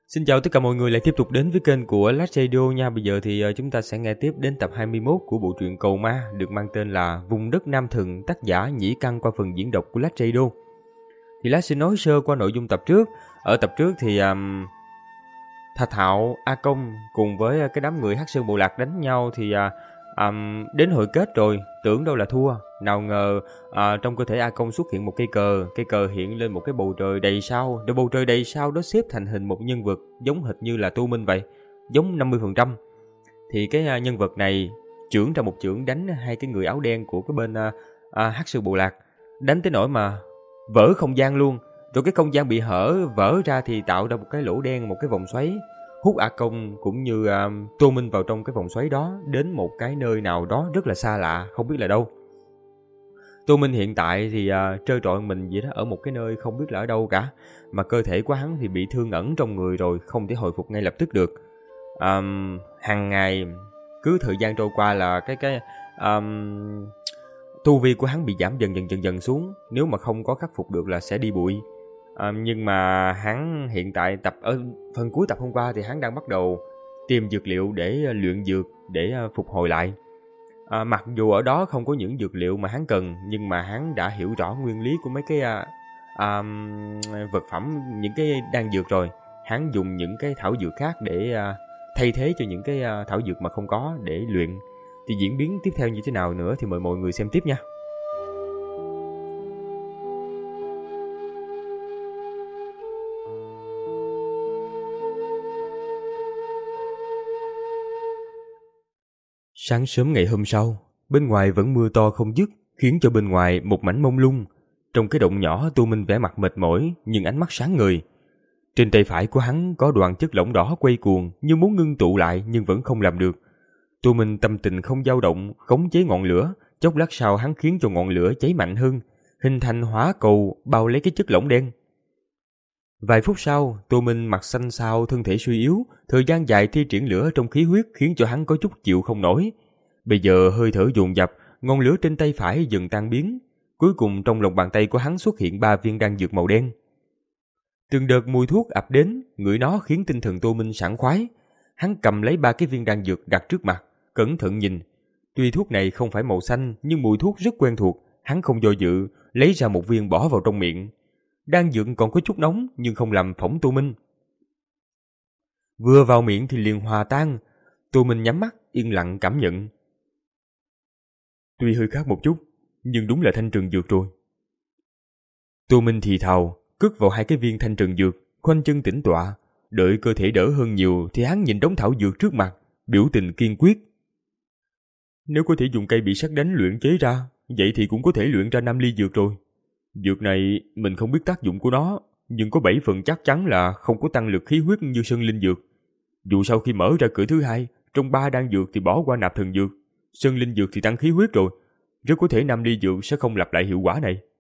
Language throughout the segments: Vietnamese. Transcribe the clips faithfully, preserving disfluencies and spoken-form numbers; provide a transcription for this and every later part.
Xin chào tất cả mọi người lại tiếp tục đến với kênh của Last Radio nha. Bây giờ thì uh, chúng ta sẽ nghe tiếp đến tập hai mươi mốt của bộ truyện Cầu Ma được mang tên là Vùng đất Nam Thần, tác giả Nhĩ Căn qua phần diễn đọc của Last Radio. Thì Last sẽ nói sơ qua nội dung tập trước. Ở tập trước thì um, Thạch Hạo, A Công cùng với uh, cái đám người Hắc Sơn Bộ Lạc đánh nhau thì uh, um, đến hồi kết rồi, tưởng đâu là thua. Nào ngờ uh, trong cơ thể A Công xuất hiện một cây cờ, cây cờ hiện lên một cái bầu trời đầy sao, rồi bầu trời đầy sao đó xếp thành hình một nhân vật giống hệt như là Tô Minh vậy, giống năm mươi phần trăm. Thì cái uh, nhân vật này chưởng ra một chưởng đánh hai cái người áo đen của cái bên uh, uh, Hắc Sơn Bộ Lạc, đánh tới nỗi mà vỡ không gian luôn. Rồi cái không gian bị hở vỡ ra thì tạo ra một cái lỗ đen, một cái vòng xoáy, hút A Công cũng như uh, Tô Minh vào trong cái vòng xoáy đó, đến một cái nơi nào đó rất là xa lạ, không biết là đâu. Tô Minh hiện tại thì uh, trơ trọi mình vậy đó, ở một cái nơi không biết là ở đâu cả, mà cơ thể của hắn thì bị thương ẩn trong người rồi, không thể hồi phục ngay lập tức được. Um, hàng ngày cứ thời gian trôi qua là cái cái um, tu vi của hắn bị giảm dần dần dần dần xuống, nếu mà không có khắc phục được là sẽ đi bụi. À, nhưng mà hắn hiện tại tập ở phần cuối tập hôm qua thì hắn đang bắt đầu tìm dược liệu để luyện dược để phục hồi lại. À, mặc dù ở đó không có những dược liệu mà hắn cần, nhưng mà hắn đã hiểu rõ nguyên lý của mấy cái à, à, vật phẩm, những cái đan dược rồi. Hắn dùng những cái thảo dược khác để à, thay thế cho những cái à, thảo dược mà không có để luyện. Thì diễn biến tiếp theo như thế nào nữa thì mời mọi người xem tiếp nha. Sáng sớm ngày hôm sau, bên ngoài vẫn mưa to không dứt, khiến cho bên ngoài một mảnh mông lung. Trong cái động nhỏ, Tô Minh vẻ mặt mệt mỏi nhưng ánh mắt sáng ngời. Trên tay phải của hắn có đoàn chất lỏng đỏ quay cuồng như muốn ngưng tụ lại nhưng vẫn không làm được. Tô Minh tâm tình không dao động, khống chế ngọn lửa, chốc lát sau hắn khiến cho ngọn lửa cháy mạnh hơn, hình thành hỏa cầu bao lấy cái chất lỏng đen. Vài phút sau, Tô Minh mặt xanh xao, thân thể suy yếu, thời gian dài thi triển lửa trong khí huyết khiến cho hắn có chút chịu không nổi. Bây giờ hơi thở dồn dập, ngọn lửa trên tay phải dần tan biến. Cuối cùng trong lòng bàn tay của hắn xuất hiện ba viên đan dược màu đen. Từng đợt mùi thuốc ập đến, ngửi nó khiến tinh thần Tô Minh sảng khoái. Hắn cầm lấy ba cái viên đan dược đặt trước mặt, cẩn thận nhìn. Tuy thuốc này không phải màu xanh nhưng mùi thuốc rất quen thuộc, hắn không do dự, lấy ra một viên bỏ vào trong miệng. Đan dược còn có chút nóng nhưng không làm phỏng Tô Minh. Vừa vào miệng thì liền hòa tan. Tô Minh nhắm mắt, yên lặng cảm nhận. Tuy hơi khác một chút, nhưng đúng là thanh trừng dược rồi. Tô Minh thì thào, cất vào hai cái viên thanh trừng dược, khoanh chân tĩnh tọa. Đợi cơ thể đỡ hơn nhiều thì hắn nhìn đống thảo dược trước mặt, biểu tình kiên quyết. Nếu có thể dùng cây bị sét đánh luyện chế ra, vậy thì cũng có thể luyện ra năm ly dược rồi. Dược này mình không biết tác dụng của nó, nhưng có bảy phần chắc chắn là không có tăng lực khí huyết như Sơn Linh dược. Dù sau khi mở ra cửa thứ hai, trong ba đan dược thì bỏ qua nạp thần dược, Sơn Linh dược thì tăng khí huyết rồi, rất có thể năm ly dược sẽ không lặp lại hiệu quả này.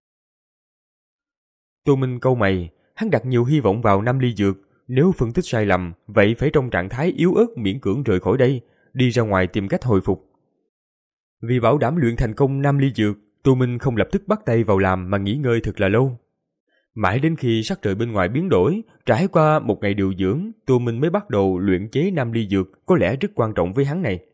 Tô Minh cau mày, hắn đặt nhiều hy vọng vào năm ly dược, nếu phân tích sai lầm, vậy phải trong trạng thái yếu ớt miễn cưỡng rời khỏi đây, đi ra ngoài tìm cách hồi phục. Vì bảo đảm luyện thành công năm ly dược, Tô Minh không lập tức bắt tay vào làm mà nghỉ ngơi thật là lâu. Mãi đến khi sắc trời bên ngoài biến đổi, trải qua một ngày điều dưỡng, Tô Minh mới bắt đầu luyện chế năm ly dược, có lẽ rất quan trọng với hắn này.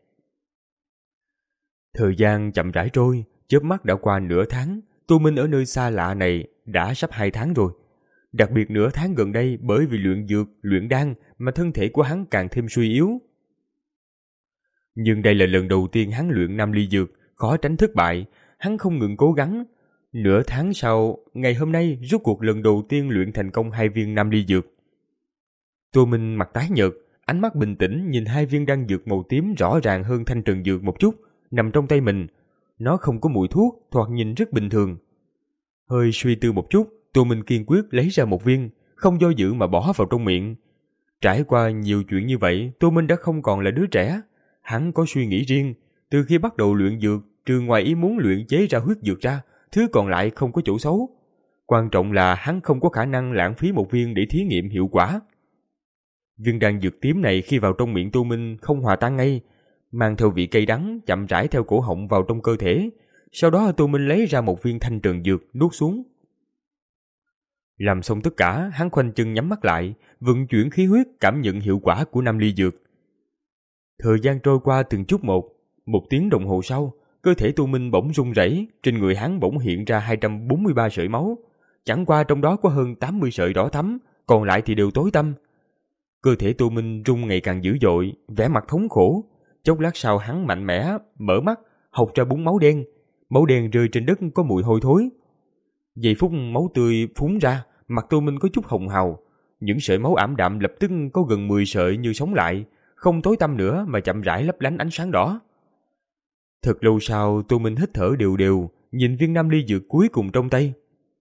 Thời gian chậm rãi trôi, chớp mắt đã qua nửa tháng, Tô Minh ở nơi xa lạ này đã sắp hai tháng rồi. Đặc biệt nửa tháng gần đây bởi vì luyện dược, luyện đan mà thân thể của hắn càng thêm suy yếu. Nhưng đây là lần đầu tiên hắn luyện năm ly dược, khó tránh thất bại, hắn không ngừng cố gắng. Nửa tháng sau, ngày hôm nay rốt cuộc lần đầu tiên luyện thành công hai viên năm ly dược. Tô Minh mặt tái nhợt, ánh mắt bình tĩnh nhìn hai viên đan dược màu tím rõ ràng hơn thanh trần dược một chút, nằm trong tay mình. Nó không có mùi thuốc, thoạt nhìn rất bình thường. Hơi suy tư một chút, Tô Minh kiên quyết lấy ra một viên, không do dự mà bỏ vào trong miệng. Trải qua nhiều chuyện như vậy, Tô Minh đã không còn là đứa trẻ. Hắn có suy nghĩ riêng, từ khi bắt đầu luyện dược, trừ ngoài ý muốn luyện chế ra huyết dược ra, thứ còn lại không có chỗ xấu. Quan trọng là hắn không có khả năng lãng phí một viên để thí nghiệm hiệu quả. Viên đan dược tím này khi vào trong miệng Tô Minh không hòa tan ngay, mang theo vị cay đắng chậm rãi theo cổ họng vào trong cơ thể. Sau đó Tô Minh lấy ra một viên thanh trần dược nuốt xuống. Làm xong tất cả, hắn khoanh chân nhắm mắt lại, vận chuyển khí huyết cảm nhận hiệu quả của năm ly dược. Thời gian trôi qua từng chút một, một tiếng đồng hồ sau, cơ thể Tu Minh bỗng run rẩy, trên người hắn bỗng hiện ra hai trăm bốn mươi ba sợi máu, chẳng qua trong đó có hơn tám mươi sợi đỏ thắm, còn lại thì đều tối tăm. Cơ thể Tu Minh rung ngày càng dữ dội, vẻ mặt thống khổ. Chốc lát sau hắn mạnh mẽ mở mắt, hộc ra búng máu đen, máu đen rơi trên đất có mùi hôi thối. Giây phút máu tươi phúng ra, mặt Tu Minh có chút hồng hào, những sợi máu ảm đạm lập tức có gần mười sợi như sống lại, không tối tăm nữa mà chậm rãi lấp lánh ánh sáng đỏ. Thật lâu sau, Tu Minh hít thở đều đều, nhìn viên năm ly dược cuối cùng trong tay.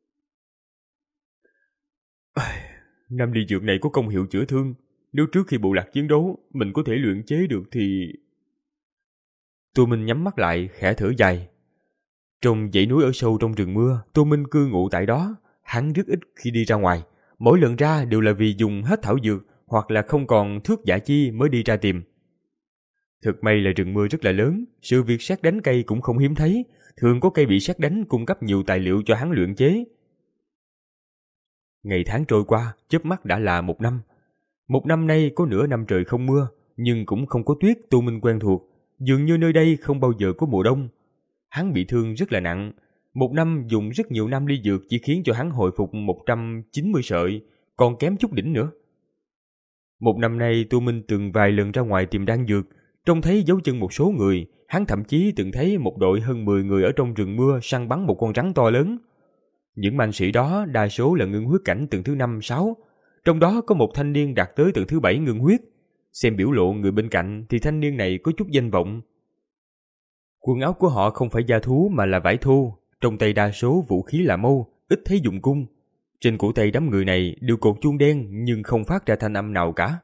Năm ly dược này có công hiệu chữa thương, nếu trước khi bộ lạc chiến đấu mình có thể luyện chế được thì... Tu Minh nhắm mắt lại, khẽ thở dài. Trong dãy núi ở sâu trong rừng mưa, Tu Minh cư ngụ tại đó, hắn rất ít khi đi ra ngoài, mỗi lần ra đều là vì dùng hết thảo dược hoặc là không còn thước giả chi mới đi ra tìm. Thực may là rừng mưa rất là lớn, sự việc sét đánh cây cũng không hiếm thấy, thường có cây bị sét đánh cung cấp nhiều tài liệu cho hắn luyện chế. Ngày tháng trôi qua, chớp mắt đã là một năm. Một năm nay có nửa năm trời không mưa, nhưng cũng không có tuyết. Tu Minh quen thuộc, dường như nơi đây không bao giờ có mùa đông. Hắn bị thương rất là nặng, một năm dùng rất nhiều năm ly dược chỉ khiến cho hắn hồi phục một trăm chín mươi sợi, còn kém chút đỉnh nữa. Một năm nay Tu Minh từng vài lần ra ngoài tìm đan dược, trông thấy dấu chân một số người, hắn thậm chí từng thấy một đội hơn mười người ở trong rừng mưa săn bắn một con rắn to lớn. Những mạnh sĩ đó đa số là ngưng huyết cảnh tầng thứ năm, sáu, trong đó có một thanh niên đạt tới tầng thứ bảy ngưng huyết. Xem biểu lộ người bên cạnh thì thanh niên này có chút danh vọng. Quần áo của họ không phải da thú mà là vải thô, trong tay đa số vũ khí là mâu, ít thấy dụng cung. Trên cổ tay đám người này đều cột chuông đen nhưng không phát ra thanh âm nào cả.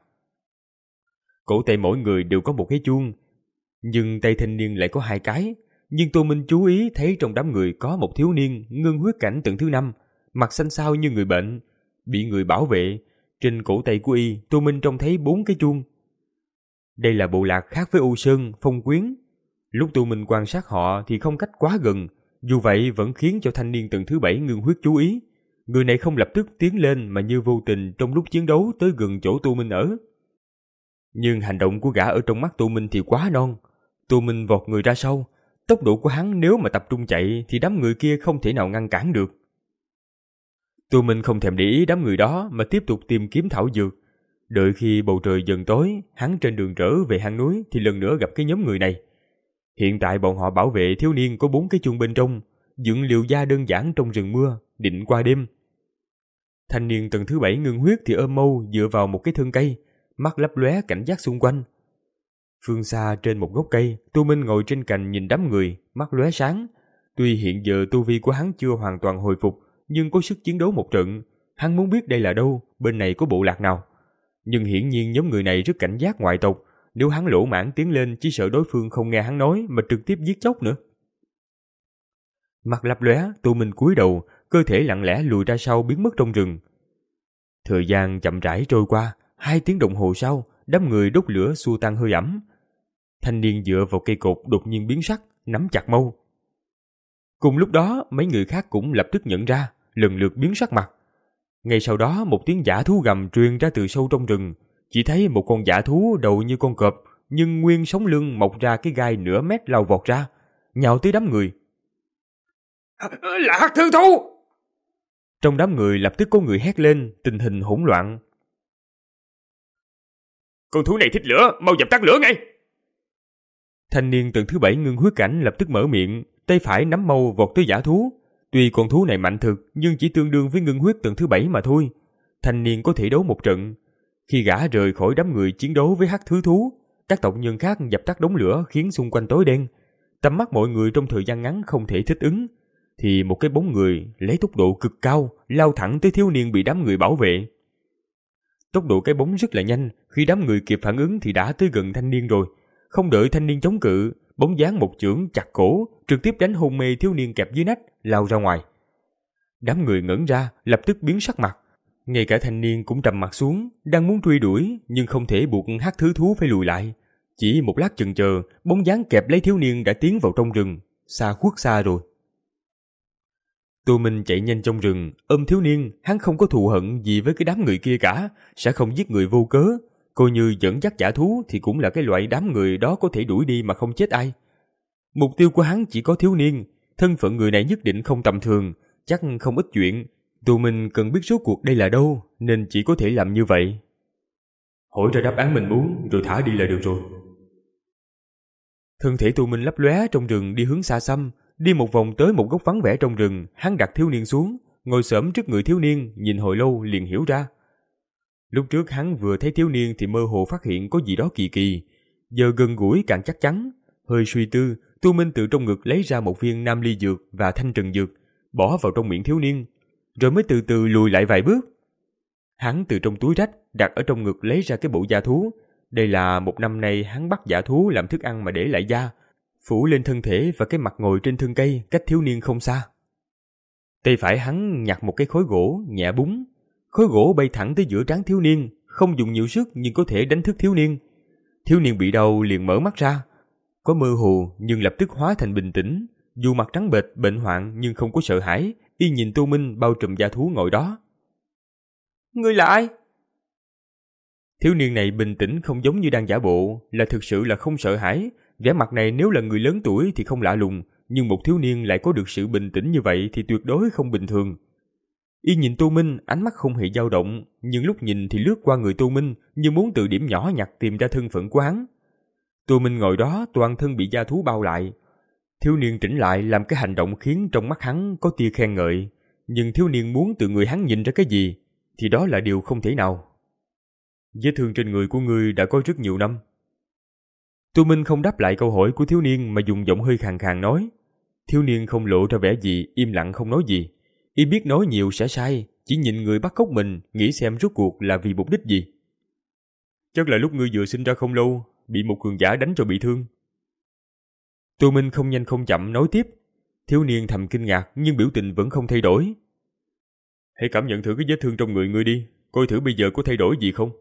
Cổ tay mỗi người đều có một cái chuông, nhưng tay thanh niên lại có hai cái. Nhưng Tô Minh chú ý thấy trong đám người có một thiếu niên ngưng huyết cảnh tầng thứ năm, mặt xanh xao như người bệnh, bị người bảo vệ. Trên cổ tay của y, Tô Minh trông thấy bốn cái chuông. Đây là bộ lạc khác với U Sơn, Phong Quyến. Lúc Tô Minh quan sát họ thì không cách quá gần, dù vậy vẫn khiến cho thanh niên tầng thứ bảy ngưng huyết chú ý. Người này không lập tức tiến lên mà như vô tình trong lúc chiến đấu tới gần chỗ Tô Minh ở. Nhưng hành động của gã ở trong mắt Tô Minh thì quá non. Tô Minh vọt người ra sau, tốc độ của hắn nếu mà tập trung chạy thì đám người kia không thể nào ngăn cản được. Tô Minh không thèm để ý đám người đó mà tiếp tục tìm kiếm thảo dược. Đợi khi bầu trời dần tối, hắn trên đường trở về hang núi thì lần nữa gặp cái nhóm người này. Hiện tại bọn họ bảo vệ thiếu niên có bốn cái chuông bên trong, dựng liều da đơn giản trong rừng mưa, định qua đêm. Thanh niên tầng thứ bảy ngưng huyết thì ôm mâu dựa vào một cái thân cây, mắt lấp lóe cảnh giác xung quanh. Phương xa trên một gốc cây, Tu Minh ngồi trên cành nhìn đám người, mắt lóe sáng. Tuy hiện giờ tu vi của hắn chưa hoàn toàn hồi phục, nhưng có sức chiến đấu một trận. Hắn muốn biết đây là đâu, bên này có bộ lạc nào. Nhưng hiển nhiên nhóm người này rất cảnh giác ngoại tộc, nếu hắn lỗ mãng tiến lên chỉ sợ đối phương không nghe hắn nói mà trực tiếp giết chóc nữa. Mặt lấp lóe, Tu Minh cúi đầu, cơ thể lặng lẽ lùi ra sau biến mất trong rừng. Thời gian chậm rãi trôi qua, hai tiếng đồng hồ sau, đám người đốt lửa xua tan hơi ẩm. Thanh niên dựa vào cây cột đột nhiên biến sắc, nắm chặt mâu. Cùng lúc đó, mấy người khác cũng lập tức nhận ra, lần lượt biến sắc mặt. Ngay sau đó, một tiếng dã thú gầm truyền ra từ sâu trong rừng. Chỉ thấy một con dã thú đầu như con cọp, nhưng nguyên sống lưng mọc ra cái gai nửa mét lao vọt ra, nhào tới đám người. Là hắc thư thú! Trong đám người lập tức có người hét lên, tình hình hỗn loạn. Con thú này thích lửa, mau dập tắt lửa ngay! Thanh niên tầng thứ bảy ngưng huyết cảnh lập tức mở miệng, tay phải nắm mâu vọt tới dã thú. Tuy con thú này mạnh thực, nhưng chỉ tương đương với ngưng huyết tầng thứ bảy mà thôi. Thanh niên có thể đấu một trận. Khi gã rời khỏi đám người chiến đấu với hắc thứ thú, các tộc nhân khác dập tắt đống lửa khiến xung quanh tối đen. Tầm mắt mọi người trong thời gian ngắn không thể thích ứng, thì một cái bóng người lấy tốc độ cực cao lao thẳng tới thiếu niên bị đám người bảo vệ. Tốc độ cái bóng rất là nhanh, khi đám người kịp phản ứng thì đã tới gần thanh niên rồi. Không đợi thanh niên chống cự, bóng dáng một chưởng chặt cổ, trực tiếp đánh hôn mê thiếu niên kẹp dưới nách, lao ra ngoài. Đám người ngẩn ra, lập tức biến sắc mặt. Ngay cả thanh niên cũng trầm mặt xuống, đang muốn truy đuổi nhưng không thể buộc hắc thứ thú phải lùi lại. Chỉ một lát chần chờ, bóng dáng kẹp lấy thiếu niên đã tiến vào trong rừng, xa khuất xa rồi. Tô Minh chạy nhanh trong rừng, ôm thiếu niên, hắn không có thù hận gì với cái đám người kia cả, sẽ không giết người vô cớ. Coi như dẫn dắt dã thú thì cũng là cái loại đám người đó có thể đuổi đi mà không chết ai. Mục tiêu của hắn chỉ có thiếu niên, thân phận người này nhất định không tầm thường, chắc không ít chuyện. Tô Minh cần biết rốt cuộc đây là đâu, nên chỉ có thể làm như vậy. Hỏi ra đáp án mình muốn, rồi thả đi là được rồi. Thân thể Tô Minh lấp lóe trong rừng đi hướng xa xăm, đi một vòng tới một góc vắng vẻ trong rừng, hắn đặt thiếu niên xuống, ngồi xổm trước người thiếu niên, nhìn hồi lâu liền hiểu ra. Lúc trước hắn vừa thấy thiếu niên thì mơ hồ phát hiện có gì đó kỳ kỳ, giờ gần gũi càng chắc chắn. Hơi suy tư, Tô Minh từ trong ngực lấy ra một viên nam ly dược và thanh trần dược, bỏ vào trong miệng thiếu niên, rồi mới từ từ lùi lại vài bước. Hắn từ trong túi rách đặt ở trong ngực lấy ra cái bộ da thú. Đây là một năm nay hắn bắt dã thú làm thức ăn mà để lại da, phủ lên thân thể và cái mặt ngồi trên thân cây cách thiếu niên không xa. Tay phải hắn nhặt một cái khối gỗ nhẹ búng, khối gỗ bay thẳng tới giữa trán thiếu niên, không dùng nhiều sức nhưng có thể đánh thức thiếu niên. Thiếu niên bị đau liền mở mắt ra, có mơ hồ nhưng lập tức hóa thành bình tĩnh, dù mặt trắng bệch bệnh hoạn nhưng không có sợ hãi, y nhìn Tô Minh bao trùm da thú ngồi đó. Ngươi là ai? Thiếu niên này bình tĩnh không giống như đang giả bộ, là thực sự là không sợ hãi. Vẻ mặt này nếu là người lớn tuổi thì không lạ lùng, nhưng một thiếu niên lại có được sự bình tĩnh như vậy thì tuyệt đối không bình thường. Y nhìn Tô Minh, ánh mắt không hề dao động, nhưng lúc nhìn thì lướt qua người Tô Minh như muốn từ điểm nhỏ nhặt tìm ra thân phận của hắn. Tô Minh ngồi đó toàn thân bị da thú bao lại. Thiếu niên tỉnh lại làm cái hành động khiến trong mắt hắn có tia khen ngợi, nhưng thiếu niên muốn từ người hắn nhìn ra cái gì thì đó là điều không thể nào. Vết thương trên người của ngươi đã có rất nhiều năm. Tô Minh không đáp lại câu hỏi của thiếu niên mà dùng giọng hơi khàn khàn nói. Thiếu niên không lộ ra vẻ gì, im lặng không nói gì. Y biết nói nhiều sẽ sai, chỉ nhìn người bắt cóc mình, nghĩ xem rốt cuộc là vì mục đích gì. Chắc là lúc ngươi vừa sinh ra không lâu, bị một cường giả đánh cho bị thương. Tô Minh không nhanh không chậm nói tiếp. Thiếu niên thầm kinh ngạc nhưng biểu tình vẫn không thay đổi. Hãy cảm nhận thử cái vết thương trong người ngươi đi, coi thử bây giờ có thay đổi gì không.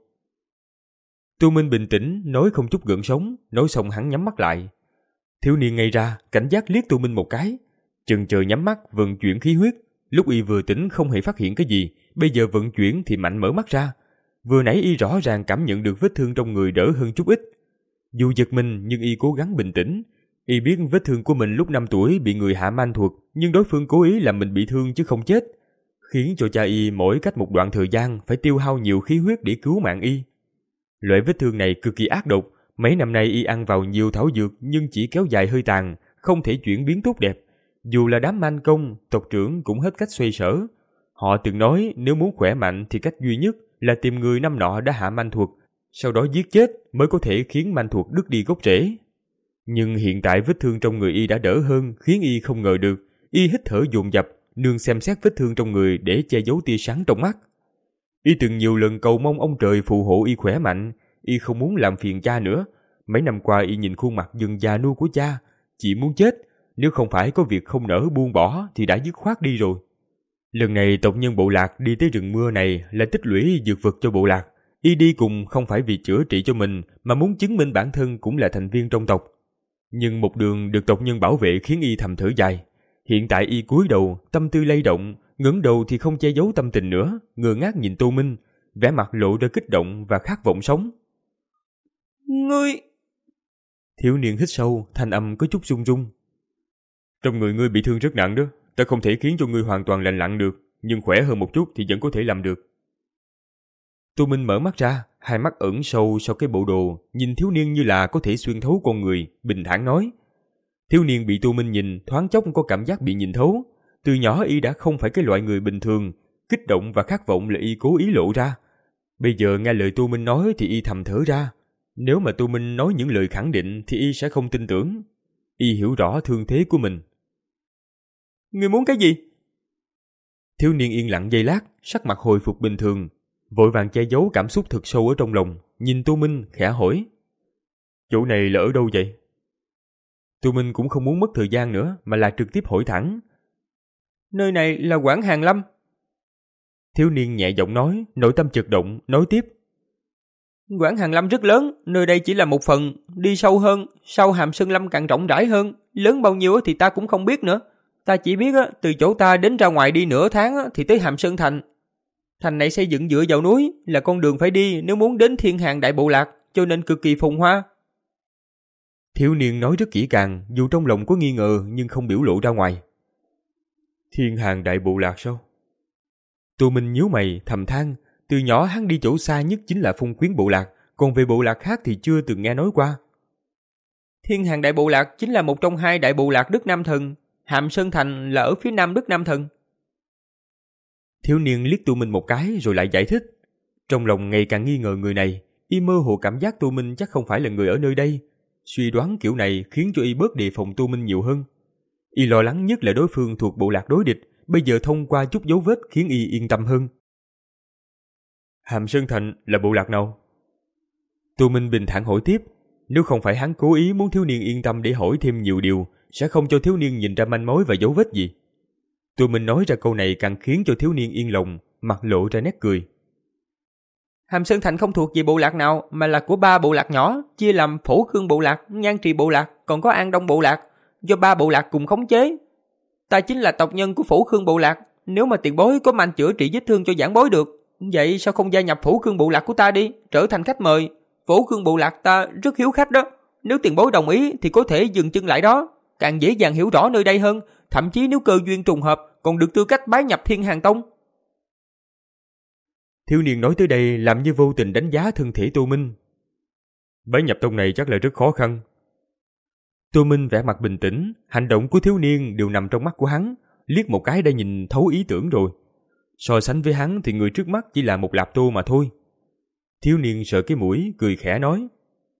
Tô Minh bình tĩnh, nói không chút gợn sóng, nói xong hắn nhắm mắt lại. Thiếu niên ngây ra, cảnh giác liếc Tô Minh một cái, chần chờ nhắm mắt vận chuyển khí huyết. Lúc y vừa tỉnh không hề phát hiện cái gì, bây giờ vận chuyển thì mạnh mở mắt ra. Vừa nãy y rõ ràng cảm nhận được vết thương trong người đỡ hơn chút ít. Dù giật mình nhưng y cố gắng bình tĩnh. Y biết vết thương của mình lúc năm tuổi bị người hạ man thuật, nhưng đối phương cố ý làm mình bị thương chứ không chết, khiến cho cha y mỗi cách một đoạn thời gian phải tiêu hao nhiều khí huyết để cứu mạng y. Loại vết thương này cực kỳ ác độc, mấy năm nay y ăn vào nhiều thảo dược nhưng chỉ kéo dài hơi tàn, không thể chuyển biến tốt đẹp. Dù là đám man công, tộc trưởng cũng hết cách xoay sở. Họ từng nói nếu muốn khỏe mạnh thì cách duy nhất là tìm người năm nọ đã hạ man thuật, sau đó giết chết mới có thể khiến man thuật đứt đi gốc rễ. Nhưng hiện tại vết thương trong người y đã đỡ hơn, khiến y không ngờ được. Y hít thở dồn dập, nương xem xét vết thương trong người để che giấu tia sáng trong mắt. Y từng nhiều lần cầu mong ông trời phù hộ y khỏe mạnh, y không muốn làm phiền cha nữa. Mấy năm qua y nhìn khuôn mặt dần già nua của cha, chỉ muốn chết. Nếu không phải có việc không nỡ buông bỏ thì đã dứt khoát đi rồi. Lần này tộc nhân bộ lạc đi tới rừng mưa này là tích lũy dược vật cho bộ lạc. Y đi cùng không phải vì chữa trị cho mình mà muốn chứng minh bản thân cũng là thành viên trong tộc. Nhưng một đường được tộc nhân bảo vệ khiến y thầm thở dài. Hiện tại y cúi đầu, tâm tư lay động, ngẩng đầu thì không che giấu tâm tình nữa, ngơ ngác nhìn Tô Minh, vẻ mặt lộ ra kích động và khát vọng sống. Ngươi... Thiếu niên hít sâu, thanh âm có chút run run. Trong người ngươi bị thương rất nặng đó, ta không thể khiến cho ngươi hoàn toàn lành lặn được, nhưng khỏe hơn một chút thì vẫn có thể làm được. Tô Minh mở mắt ra, hai mắt ẩn sâu sau cái bộ đồ, nhìn thiếu niên như là có thể xuyên thấu con người, bình thản nói. Thiếu niên bị Tô Minh nhìn, thoáng chốc có cảm giác bị nhìn thấu. Từ nhỏ y đã không phải cái loại người bình thường, kích động và khát vọng là y cố ý lộ ra. Bây giờ nghe lời Tô Minh nói thì y thầm thở ra. Nếu mà Tô Minh nói những lời khẳng định thì y sẽ không tin tưởng. Y hiểu rõ thương thế của mình. Ngươi muốn cái gì? Thiếu niên yên lặng giây lát, sắc mặt hồi phục bình thường, vội vàng che giấu cảm xúc thực sâu ở trong lòng, nhìn Tô Minh khẽ hỏi. Chỗ này là ở đâu vậy? Tô Minh cũng không muốn mất thời gian nữa mà là trực tiếp hỏi thẳng. Nơi này là Quảng Hàng Lâm. Thiếu niên nhẹ giọng nói, nội tâm chợt động, nói tiếp. Quảng Hàng Lâm rất lớn, nơi đây chỉ là một phần, đi sâu hơn, sau Hàm Sơn Lâm càng rộng rãi hơn, lớn bao nhiêu thì ta cũng không biết nữa. Ta chỉ biết á, từ chỗ ta đến ra ngoài đi nửa tháng á, thì tới Hàm Sơn Thành. Thành này xây dựng dựa vào núi, là con đường phải đi nếu muốn đến Thiên Hàng Đại Bộ Lạc, cho nên cực kỳ phồn hoa. Thiếu niên nói rất kỹ càng, dù trong lòng có nghi ngờ nhưng không biểu lộ ra ngoài. Thiên Hàng Đại Bộ Lạc sao? Tô Minh nhíu mày thầm than, từ nhỏ hắn đi chỗ xa nhất chính là Phong Quyến Bộ Lạc, còn về bộ lạc khác thì chưa từng nghe nói qua. Thiên Hàng Đại Bộ Lạc chính là một trong hai đại bộ lạc Đức Nam Thần, Hàm Sơn Thành là ở phía nam Đức Nam Thần. Thiếu niên liếc Tô Minh một cái rồi lại giải thích. Trong lòng ngày càng nghi ngờ người này, y mơ hồ cảm giác Tô Minh chắc không phải là người ở nơi đây. Suy đoán kiểu này khiến cho y bớt đề phòng Tô Minh nhiều hơn. Y lo lắng nhất là đối phương thuộc bộ lạc đối địch, bây giờ thông qua chút dấu vết khiến y yên tâm hơn. Hàm Sơn Thành là bộ lạc nào? Tô Minh bình thản hỏi tiếp. Nếu không phải hắn cố ý muốn thiếu niên yên tâm để hỏi thêm nhiều điều, sẽ không cho thiếu niên nhìn ra manh mối và dấu vết gì. Tô Minh nói ra câu này càng khiến cho thiếu niên yên lòng, mặt lộ ra nét cười. Hàm Sơn Thành không thuộc về bộ lạc nào, mà là của ba bộ lạc nhỏ, chia làm Phổ Khương Bộ Lạc, Nhan Trì Bộ Lạc, còn có An Đông Bộ Lạc, do ba bộ lạc cùng khống chế. Ta chính là tộc nhân của Phổ Khương Bộ Lạc, nếu mà tiền bối có manh chữa trị vết thương cho giảng bối được, vậy sao không gia nhập Phổ Khương Bộ Lạc của ta đi, trở thành khách mời. Phổ Khương Bộ Lạc ta rất hiếu khách đó, nếu tiền bối đồng ý thì có thể dừng chân lại đó, càng dễ dàng hiểu rõ nơi đây hơn, thậm chí nếu cơ duyên trùng hợp còn được tư cách bái nhập Thiên Hàng Tông. Thiếu niên nói tới đây làm như vô tình đánh giá thân thể Tô Minh. Bái nhập tông này chắc là rất khó khăn. Tô Minh vẻ mặt bình tĩnh, hành động của thiếu niên đều nằm trong mắt của hắn, liếc một cái đã nhìn thấu ý tưởng rồi. So sánh với hắn thì người trước mắt chỉ là một lạp tô mà thôi. Thiếu niên sợ cái mũi, cười khẽ nói.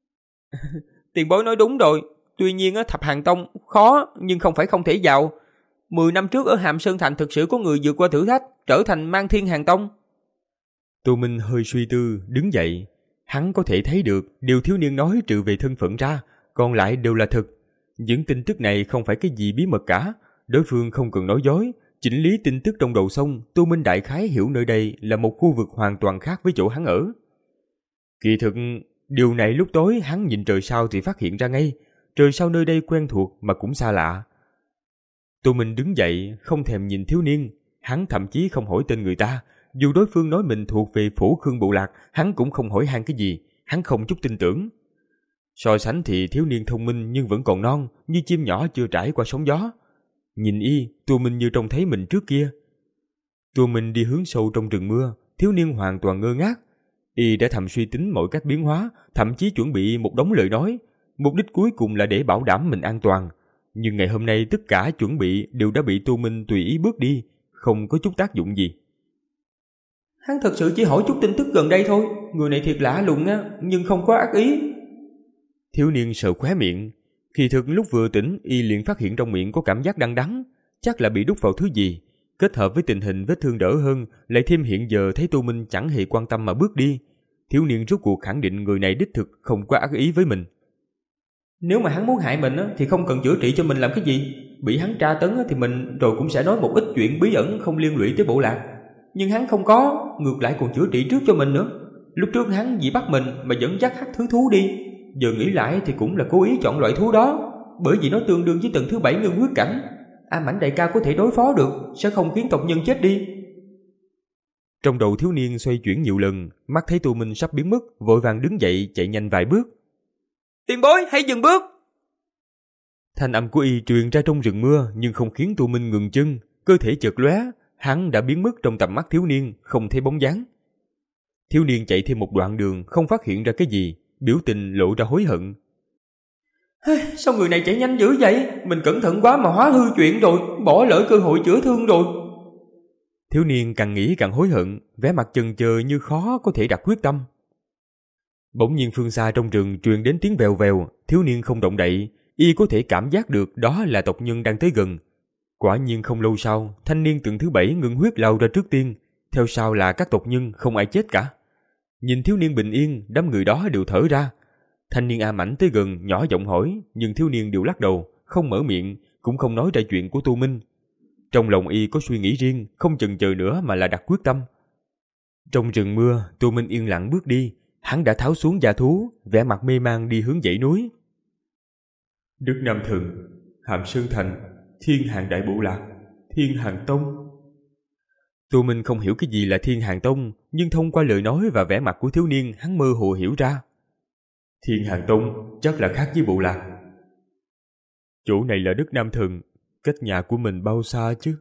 Tiền bối nói đúng rồi, tuy nhiên Thập Hàng Tông khó nhưng không phải không thể vào. Mười năm trước ở Hàm Sơn Thành thực sự có người vượt qua thử thách, trở thành Mang Thiên Hàng Tông. Tô Minh hơi suy tư, đứng dậy. Hắn có thể thấy được điều thiếu niên nói trừ về thân phận ra, còn lại đều là thật. Những tin tức này không phải cái gì bí mật cả, đối phương không cần nói dối. Chỉnh lý tin tức trong đầu xong, Tô Minh đại khái hiểu nơi đây là một khu vực hoàn toàn khác với chỗ hắn ở. Kỳ thực, điều này lúc tối hắn nhìn trời sao thì phát hiện ra ngay. Trời sao nơi đây quen thuộc mà cũng xa lạ. Tô Minh đứng dậy, không thèm nhìn thiếu niên. Hắn thậm chí không hỏi tên người ta. Dù đối phương nói mình thuộc về Phổ Khương Bộ Lạc, hắn cũng không hỏi han cái gì. Hắn không chút tin tưởng. So sánh thì thiếu niên thông minh nhưng vẫn còn non, như chim nhỏ chưa trải qua sóng gió. Nhìn y, Tô Minh như trông thấy mình trước kia. Tô Minh đi hướng sâu trong rừng mưa, thiếu niên hoàn toàn ngơ ngác. Y đã thầm suy tính mọi cách biến hóa, thậm chí chuẩn bị một đống lời nói. Mục đích cuối cùng là để bảo đảm mình an toàn. Nhưng ngày hôm nay tất cả chuẩn bị đều đã bị Tô Minh tùy ý bước đi, không có chút tác dụng gì. Hắn thật sự chỉ hỏi chút tin tức gần đây thôi, người này thiệt lạ lùng á, nhưng không có ác ý. Thiếu niên sợ khóe miệng. Kỳ thực lúc vừa tỉnh, y liền phát hiện trong miệng có cảm giác đắng đắng, chắc là bị đút vào thứ gì. Kết hợp với tình hình vết thương đỡ hơn, lại thêm hiện giờ thấy Tô Minh chẳng hề quan tâm mà bước đi. Thiếu niên rốt cuộc khẳng định người này đích thực không có ác ý với mình. Nếu mà hắn muốn hại mình á, thì không cần chữa trị cho mình làm cái gì. Bị hắn tra tấn á, thì mình rồi cũng sẽ nói một ít chuyện bí ẩn không liên lụy tới bộ lạc. Nhưng hắn không có, ngược lại còn chữa trị trước cho mình nữa. Lúc trước hắn vì bắt mình mà dẫn dắt hắc thứ thú đi, giờ nghĩ lại thì cũng là cố ý chọn loại thú đó, bởi vì nó tương đương với tầng thứ bảy ngưng huyết cảnh. A Mãnh đại ca có thể đối phó được, sẽ không khiến tộc nhân chết đi. Trong đầu thiếu niên xoay chuyển nhiều lần, mắt thấy Tô Minh sắp biến mất, vội vàng đứng dậy chạy nhanh vài bước. Tiền bối hãy dừng bước. Thanh âm của y truyền ra trong rừng mưa nhưng không khiến Tô Minh ngừng chân, cơ thể chợt lóe, hắn đã biến mất trong tầm mắt thiếu niên, không thấy bóng dáng. Thiếu niên chạy thêm một đoạn đường không phát hiện ra cái gì, biểu tình lộ ra hối hận. Sao người này chạy nhanh dữ vậy? Mình cẩn thận quá mà hóa hư chuyện rồi, bỏ lỡ cơ hội chữa thương rồi. Thiếu niên càng nghĩ càng hối hận, vẻ mặt chần chờ như khó có thể đặt quyết tâm. Bỗng nhiên phương xa trong rừng truyền đến tiếng vèo vèo, thiếu niên không động đậy, y có thể cảm giác được đó là tộc nhân đang tới gần. Quả nhiên không lâu sau, thanh niên tầng thứ bảy ngưng huyết lao ra trước tiên, theo sau là các tộc nhân không ai chết cả. Nhìn thiếu niên bình yên, đám người đó đều thở ra. Thanh niên A Mãnh tới gần nhỏ giọng hỏi, nhưng thiếu niên đều lắc đầu, không mở miệng, cũng không nói ra chuyện của Tô Minh. Trong lòng y có suy nghĩ riêng, không chần chờ nữa mà là đặt quyết tâm. Trong rừng mưa, Tô Minh yên lặng bước đi, hắn đã tháo xuống da thú, vẻ mặt mê man đi hướng dãy núi. Đức Nam Thần, Hàm Sơn Thành, Thiên Hàng Đại Bộ Lạc, Thiên Hàng Tông. Tô Minh không hiểu cái gì là Thiên Hàng Tông, nhưng thông qua lời nói và vẻ mặt của thiếu niên, hắn mơ hồ hiểu ra. Thiên Hàng Tông chắc là khác với bộ lạc. Chỗ này là đất Nam Thần, cách nhà của mình bao xa chứ?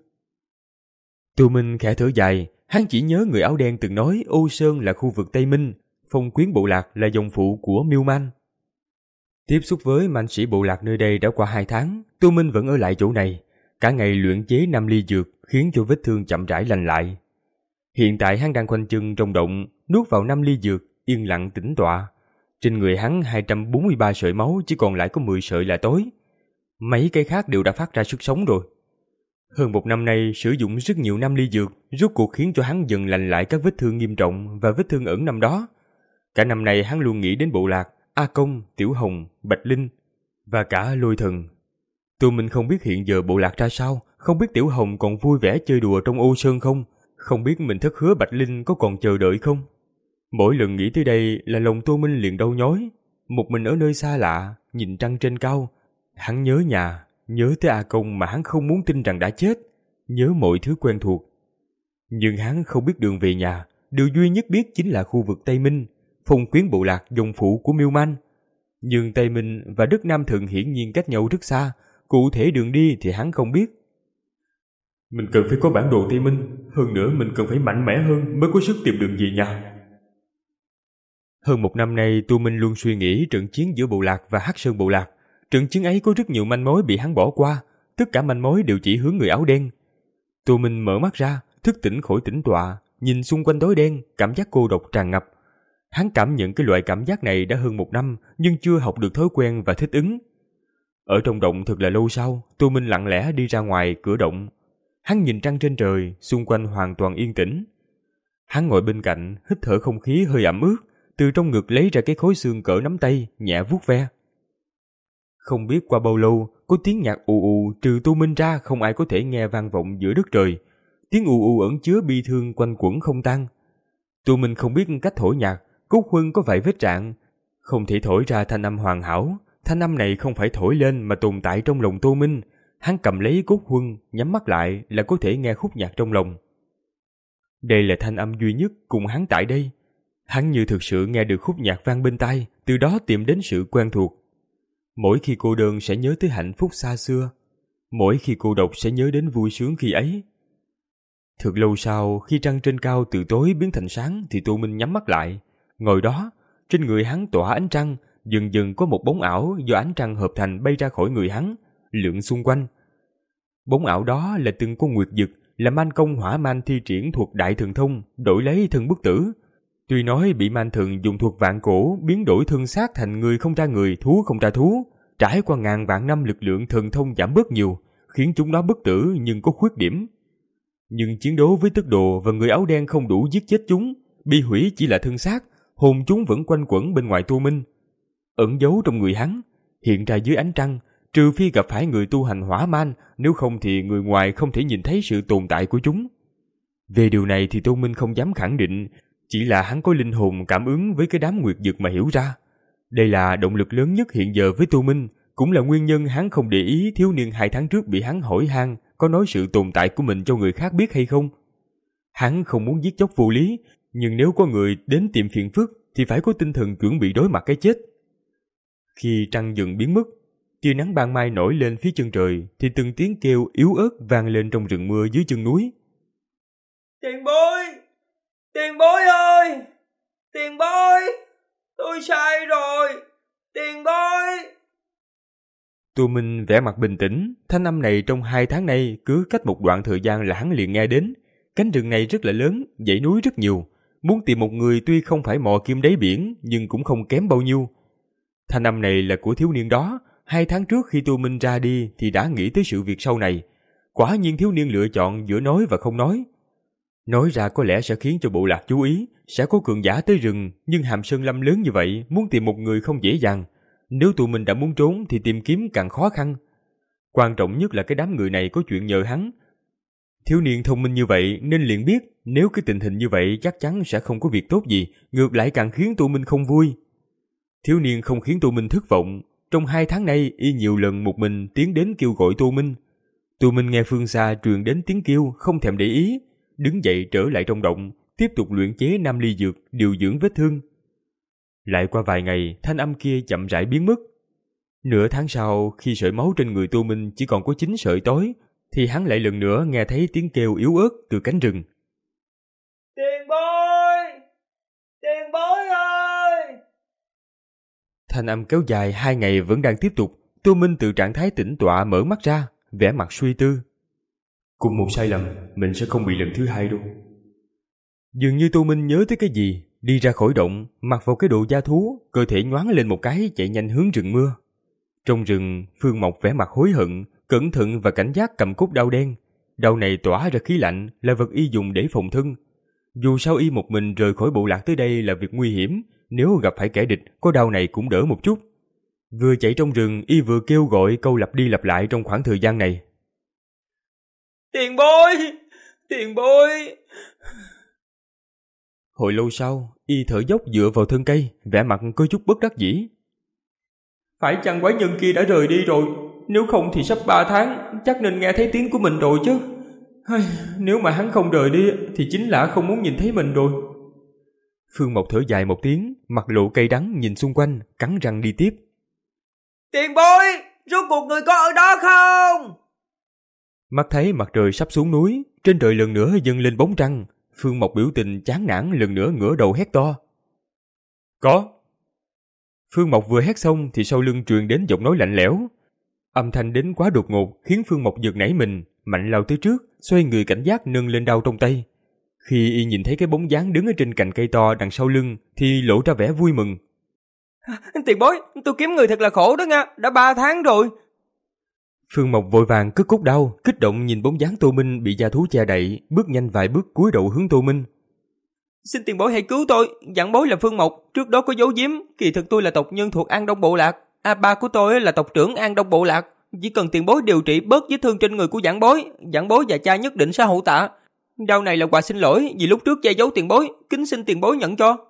Tô Minh khẽ thở dài, hắn chỉ nhớ người áo đen từng nói Ô Sơn là khu vực Tây Minh, Phong Quyến bộ lạc là dòng phụ của Miêu Man. Tiếp xúc với man sĩ bộ lạc nơi đây đã qua hai tháng, Tô Minh vẫn ở lại chỗ này. Cả ngày luyện chế năm ly dược khiến cho vết thương chậm rãi lành lại. Hiện tại hắn đang khoanh chân trong động, nuốt vào năm ly dược, yên lặng tĩnh tọa. Trên người hắn hai trăm bốn mươi ba sợi máu, chỉ còn lại có mười sợi là tối. Mấy cái khác đều đã phát ra sức sống rồi. Hơn một năm nay sử dụng rất nhiều năm ly dược, rốt cuộc khiến cho hắn dần lành lại các vết thương nghiêm trọng và vết thương ẩn năm đó. Cả năm nay hắn luôn nghĩ đến bộ lạc, A Công, Tiểu Hồng, Bạch Linh và cả Lôi Thần. Tô Minh không biết hiện giờ bộ lạc ra sao, không biết Tiểu Hồng còn vui vẻ chơi đùa trong Ô Sơn không, không biết mình thất hứa Bạch Linh có còn chờ đợi không. Mỗi lần nghĩ tới đây là lòng Tô Minh liền đau nhói. Một mình ở nơi xa lạ, nhìn trăng trên cao, hắn nhớ nhà, nhớ tới A Công mà hắn không muốn tin rằng đã chết, nhớ mọi thứ quen thuộc. Nhưng hắn không biết đường về nhà, điều duy nhất biết chính là khu vực Tây Minh, Phong Quyến bộ lạc dòng phụ của Miêu Man. Nhưng Tây Minh và đất Nam Thần hiển nhiên cách nhau rất xa, cụ thể đường đi thì hắn không biết. Mình cần phải có bản đồ Tây Minh, hơn nữa mình cần phải mạnh mẽ hơn mới có sức tìm đường về nhà. Hơn một năm nay, Tô Minh luôn suy nghĩ trận chiến giữa bộ lạc và Hắc Sơn bộ lạc. Trận chiến ấy có rất nhiều manh mối bị hắn bỏ qua, tất cả manh mối đều chỉ hướng người áo đen. Tô Minh mở mắt ra, thức tỉnh khỏi tĩnh tọa, nhìn xung quanh tối đen, cảm giác cô độc tràn ngập. Hắn cảm nhận cái loại cảm giác này đã hơn một năm, nhưng chưa học được thói quen và thích ứng. Ở trong động thật là lâu sau, Tô Minh lặng lẽ đi ra ngoài cửa động. Hắn nhìn trăng trên trời, xung quanh hoàn toàn yên tĩnh. Hắn ngồi bên cạnh, hít thở không khí hơi ẩm ướt, từ trong ngực lấy ra cái khối xương cỡ nắm tay, nhẹ vuốt ve. Không biết qua bao lâu, có tiếng nhạc ù ù trừ Tô Minh ra không ai có thể nghe vang vọng giữa đất trời. Tiếng ù ù ẩn chứa bi thương quanh quẩn không tan. Tô Minh không biết cách thổi nhạc, cốt huân có vài vết rạn, không thể thổi ra thanh âm hoàn hảo. Thanh âm này không phải thổi lên mà tồn tại trong lòng Tô Minh. Hắn cầm lấy cốt huân, nhắm mắt lại là có thể nghe khúc nhạc trong lòng. Đây là thanh âm duy nhất cùng hắn tại đây. Hắn như thực sự nghe được khúc nhạc vang bên tai, từ đó tìm đến sự quen thuộc. Mỗi khi cô đơn sẽ nhớ tới hạnh phúc xa xưa, mỗi khi cô độc sẽ nhớ đến vui sướng khi ấy. Thật lâu sau, khi trăng trên cao từ tối biến thành sáng thì Tô Minh nhắm mắt lại. Ngồi đó, trên người hắn tỏa ánh trăng, dần dần có một bóng ảo do ánh trăng hợp thành bay ra khỏi người hắn, lượn xung quanh. Bóng ảo đó là từng con nguyệt dực, là man công hỏa man thi triển thuộc đại thần thông, đổi lấy thân bất tử. Tuy nói bị man thần dùng thuật vạn cổ biến đổi thân xác thành người không ra người, thú không ra thú, trải qua ngàn vạn năm lực lượng thần thông giảm bớt nhiều, khiến chúng nó bất tử nhưng có khuyết điểm. Nhưng chiến đấu với tức đồ và người áo đen không đủ giết chết chúng, bị hủy chỉ là thân xác, hồn chúng vẫn quanh quẩn bên ngoài Tô Minh. Ẩn giấu trong người hắn, hiện ra dưới ánh trăng, trừ phi gặp phải người tu hành hỏa man, nếu không thì người ngoài không thể nhìn thấy sự tồn tại của chúng. Về điều này thì Tô Minh không dám khẳng định, chỉ là hắn có linh hồn cảm ứng với cái đám nguyệt dực mà hiểu ra. Đây là động lực lớn nhất hiện giờ với Tô Minh, cũng là nguyên nhân hắn không để ý thiếu niên hai tháng trước bị hắn hỏi han có nói sự tồn tại của mình cho người khác biết hay không. Hắn không muốn giết chóc vô lý, nhưng nếu có người đến tìm phiền phức thì phải có tinh thần chuẩn bị đối mặt cái chết. Khi trăng dần biến mất, tia nắng ban mai nổi lên phía chân trời thì từng tiếng kêu yếu ớt vang lên trong rừng mưa dưới chân núi. Tiền bối! Tiền bối ơi! Tiền bối! Tôi sai rồi! Tiền bối! Tô Minh vẻ mặt bình tĩnh, thanh âm này trong hai tháng nay cứ cách một đoạn thời gian là hắn liền nghe đến. Cánh rừng này rất là lớn, dãy núi rất nhiều. Muốn tìm một người tuy không phải mò kim đáy biển nhưng cũng không kém bao nhiêu. Thanh âm này là của thiếu niên đó. Hai tháng trước khi Tô Minh ra đi thì đã nghĩ tới sự việc sau này. Quả nhiên thiếu niên lựa chọn giữa nói và không nói. Nói ra có lẽ sẽ khiến cho bộ lạc chú ý, sẽ có cường giả tới rừng, nhưng Hàm Sơn Lâm lớn như vậy, muốn tìm một người không dễ dàng. Nếu tụi mình đã muốn trốn thì tìm kiếm càng khó khăn. Quan trọng nhất là cái đám người này có chuyện nhờ hắn. Thiếu niên thông minh như vậy nên liền biết nếu cái tình hình như vậy chắc chắn sẽ không có việc tốt gì, ngược lại càng khiến Tô Minh không vui. Thiếu niên không khiến Tô Minh thất vọng. Trong hai tháng nay y nhiều lần một mình tiến đến kêu gọi Tô Minh. Tô Minh nghe phương xa truyền đến tiếng kêu, không thèm để ý, đứng dậy trở lại trong động, tiếp tục luyện chế nam ly dược, điều dưỡng vết thương. Lại qua vài ngày, thanh âm kia chậm rãi biến mất. Nửa tháng sau, khi sợi máu trên người Tô Minh chỉ còn có chín sợi tối, thì hắn lại lần nữa nghe thấy tiếng kêu yếu ớt từ cánh rừng. Tiền bối! Tiền bối ơi! Thanh âm kéo dài hai ngày vẫn đang tiếp tục. Tô Minh từ trạng thái tĩnh tọa mở mắt ra, vẻ mặt suy tư. Cùng một sai lầm, mình sẽ không bị lần thứ hai đâu. Dường như Tô Minh nhớ tới cái gì, đi ra khỏi động, mặc vào cái đồ da thú, cơ thể nhoáng lên một cái chạy nhanh hướng rừng mưa. Trong rừng, Phương Mộc vẻ mặt hối hận, cẩn thận và cảnh giác cầm cốt đao đen. Đao này tỏa ra khí lạnh, là vật y dùng để phòng thân. Dù sao y một mình rời khỏi bộ lạc tới đây là việc nguy hiểm, nếu gặp phải kẻ địch, có đao này cũng đỡ một chút. Vừa chạy trong rừng, y vừa kêu gọi câu lặp đi lặp lại trong khoảng thời gian này. Tiền bối! Tiền bối! Hồi lâu sau, y thở dốc dựa vào thân cây, vẻ mặt có chút bất đắc dĩ. Phải chăng quái nhân kia đã rời đi rồi? Nếu không thì sắp ba tháng, chắc nên nghe thấy tiếng của mình rồi chứ. Nếu mà hắn không rời đi thì chính là không muốn nhìn thấy mình rồi. Phương Mộc thở dài một tiếng, mặt lộ cay đắng nhìn xung quanh, cắn răng đi tiếp. Tiền bối! Rốt cuộc người có ở đó không? Mắt thấy mặt trời sắp xuống núi, trên trời lần nữa dâng lên bóng trăng. Phương Mộc biểu tình chán nản lần nữa ngửa đầu hét to. Có. Phương Mộc vừa hét xong thì sau lưng truyền đến giọng nói lạnh lẽo. Âm thanh đến quá đột ngột khiến Phương Mộc giật nảy mình, mạnh lao tới trước, xoay người cảnh giác nâng lên đao trong tay. Khi y nhìn thấy cái bóng dáng đứng ở trên cành cây to đằng sau lưng thì lộ ra vẻ vui mừng. Tiền bối, tôi kiếm người thật là khổ đó nha, đã ba tháng rồi. Phương Mộc vội vàng cất cốt đao, kích động nhìn bóng dáng Tô Minh bị gia thú che đậy, bước nhanh vài bước cúi đầu hướng Tô Minh. Xin tiền bối hãy cứu tôi, dặn bối là Phương Mộc, trước đó có giấu giếm, kỳ thực tôi là tộc nhân thuộc An Đông Bộ Lạc, a ba của tôi là tộc trưởng An Đông Bộ Lạc, chỉ cần tiền bối điều trị bớt vết thương trên người của giảng bối, giảng bối và cha nhất định sẽ hậu tạ. Đau này là quà xin lỗi vì lúc trước che giấu tiền bối, kính xin tiền bối nhận cho.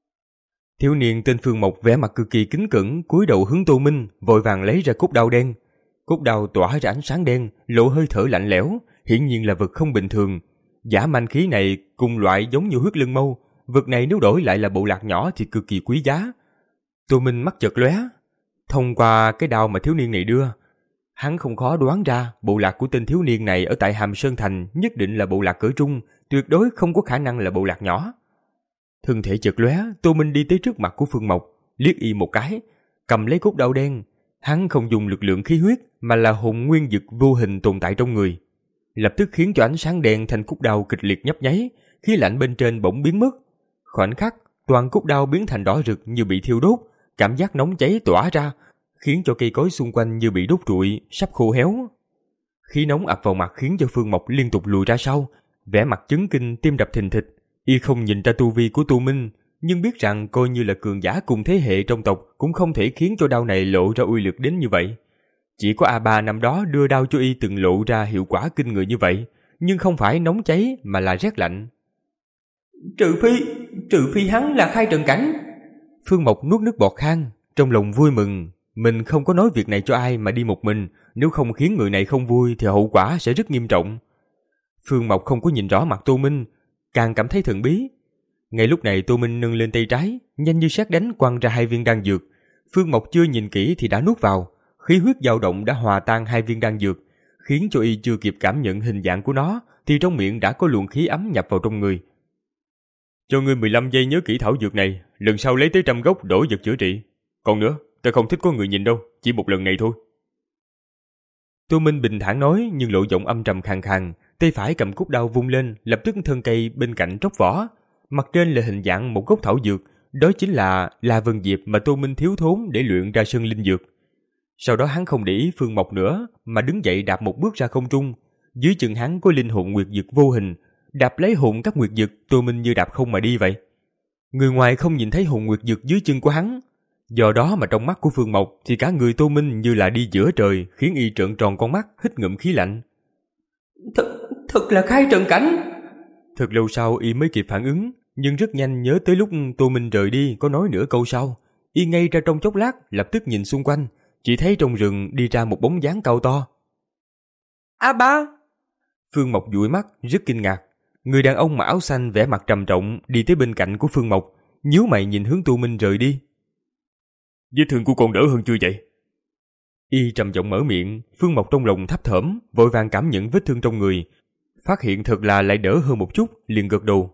Thiếu niên tên Phương Mộc vẻ mặt cực kỳ kính cẩn, cúi đầu hướng Tô Minh, vội vàng lấy ra cốt đao đen. Cốt đao tỏa ra ánh sáng đen, lộ hơi thở lạnh lẽo, hiển nhiên là vật không bình thường. Giả manh khí này cùng loại giống như huyết lân mâu, vật này nếu đổi lại là bộ lạc nhỏ thì cực kỳ quý giá. Tô Minh mắt chợt lóe, thông qua cái đao mà thiếu niên này đưa, hắn không khó đoán ra bộ lạc của tên thiếu niên này ở tại Hàm Sơn Thành nhất định là bộ lạc cỡ trung, tuyệt đối không có khả năng là bộ lạc nhỏ. Thân thể chợt lóe, Tô Minh đi tới trước mặt của Phương Mộc, liếc y một cái, cầm lấy cốt đao đen. Hắn không dùng lực lượng khí huyết mà là hồn nguyên dực vô hình tồn tại trong người, lập tức khiến cho ánh sáng đen thành cốt đao kịch liệt nhấp nháy, khí lạnh bên trên bỗng biến mất. Khoảnh khắc, toàn cốt đao biến thành đỏ rực như bị thiêu đốt, cảm giác nóng cháy tỏa ra, khiến cho cây cối xung quanh như bị đốt trụi, sắp khô héo. Khí nóng ập vào mặt khiến cho Phương Mộc liên tục lùi ra sau, vẻ mặt chấn kinh, tim đập thình thịch. Y không nhìn ra tu vi của Tô Minh, nhưng biết rằng coi như là cường giả cùng thế hệ trong tộc cũng không thể khiến cho đao này lộ ra uy lực đến như vậy. Chỉ có a ba năm đó đưa đao cho y từng lộ ra hiệu quả kinh người như vậy, nhưng không phải nóng cháy mà là rét lạnh. Trừ phi, trừ phi hắn là Khai Trần Cảnh. Phương Mộc nuốt nước bọt khan, trong lòng vui mừng. Mình không có nói việc này cho ai mà đi một mình, nếu không khiến người này không vui thì hậu quả sẽ rất nghiêm trọng. Phương Mộc không có nhìn rõ mặt Tô Minh, càng cảm thấy thần bí. Ngay lúc này Tô Minh nâng lên tay trái, nhanh như sét đánh quăng ra hai viên đan dược. Phương Mộc chưa nhìn kỹ thì đã nuốt vào, khí huyết dao động đã hòa tan hai viên đan dược, khiến cho y chưa kịp cảm nhận hình dạng của nó thì trong miệng đã có luồng khí ấm nhập vào trong người. Cho ngươi mười lăm giây nhớ kỹ thảo dược này, lần sau lấy tới trăm gốc đổi vật chữa trị. Còn nữa, ta không thích có người nhìn đâu, chỉ một lần này thôi. Tô Minh bình thản nói nhưng lộ giọng âm trầm khàn khàn, tay phải cầm cúc đao vung lên, lập tức thân cây bên cạnh tróc vỏ. Mặt trên là hình dạng một gốc thảo dược, đó chính là La Vân Diệp mà Tô Minh thiếu thốn để luyện ra sơn linh dược. Sau đó hắn không để ý Phương Mộc nữa, mà đứng dậy đạp một bước ra không trung. Dưới chân hắn có linh hồn nguyệt dược vô hình, đạp lấy hồn các nguyệt dược, Tô Minh như đạp không mà đi vậy. Người ngoài không nhìn thấy hồn nguyệt dược dưới chân của hắn, do đó mà trong mắt của Phương Mộc thì cả người Tô Minh như là đi giữa trời, khiến y trợn tròn con mắt, hít ngụm khí lạnh. Thật, thật là Khai Trần Cảnh. Thật lâu sau y mới kịp phản ứng, nhưng rất nhanh nhớ tới lúc Tô Minh rời đi có nói nửa câu sau. Y ngay ra trong chốc lát, lập tức nhìn xung quanh, chỉ thấy trong rừng đi ra một bóng dáng cao to. A ba! Phương Mộc dụi mắt, rất kinh ngạc. Người đàn ông mặc áo xanh vẻ mặt trầm trọng đi tới bên cạnh của Phương Mộc, nhíu mày nhìn hướng Tu Minh rời đi. Vết thương của con đỡ hơn chưa vậy? Y trầm giọng mở miệng. Phương Mộc trong lòng thấp thởm, vội vàng cảm nhận vết thương trong người, phát hiện thật là lại đỡ hơn một chút, liền gật đầu.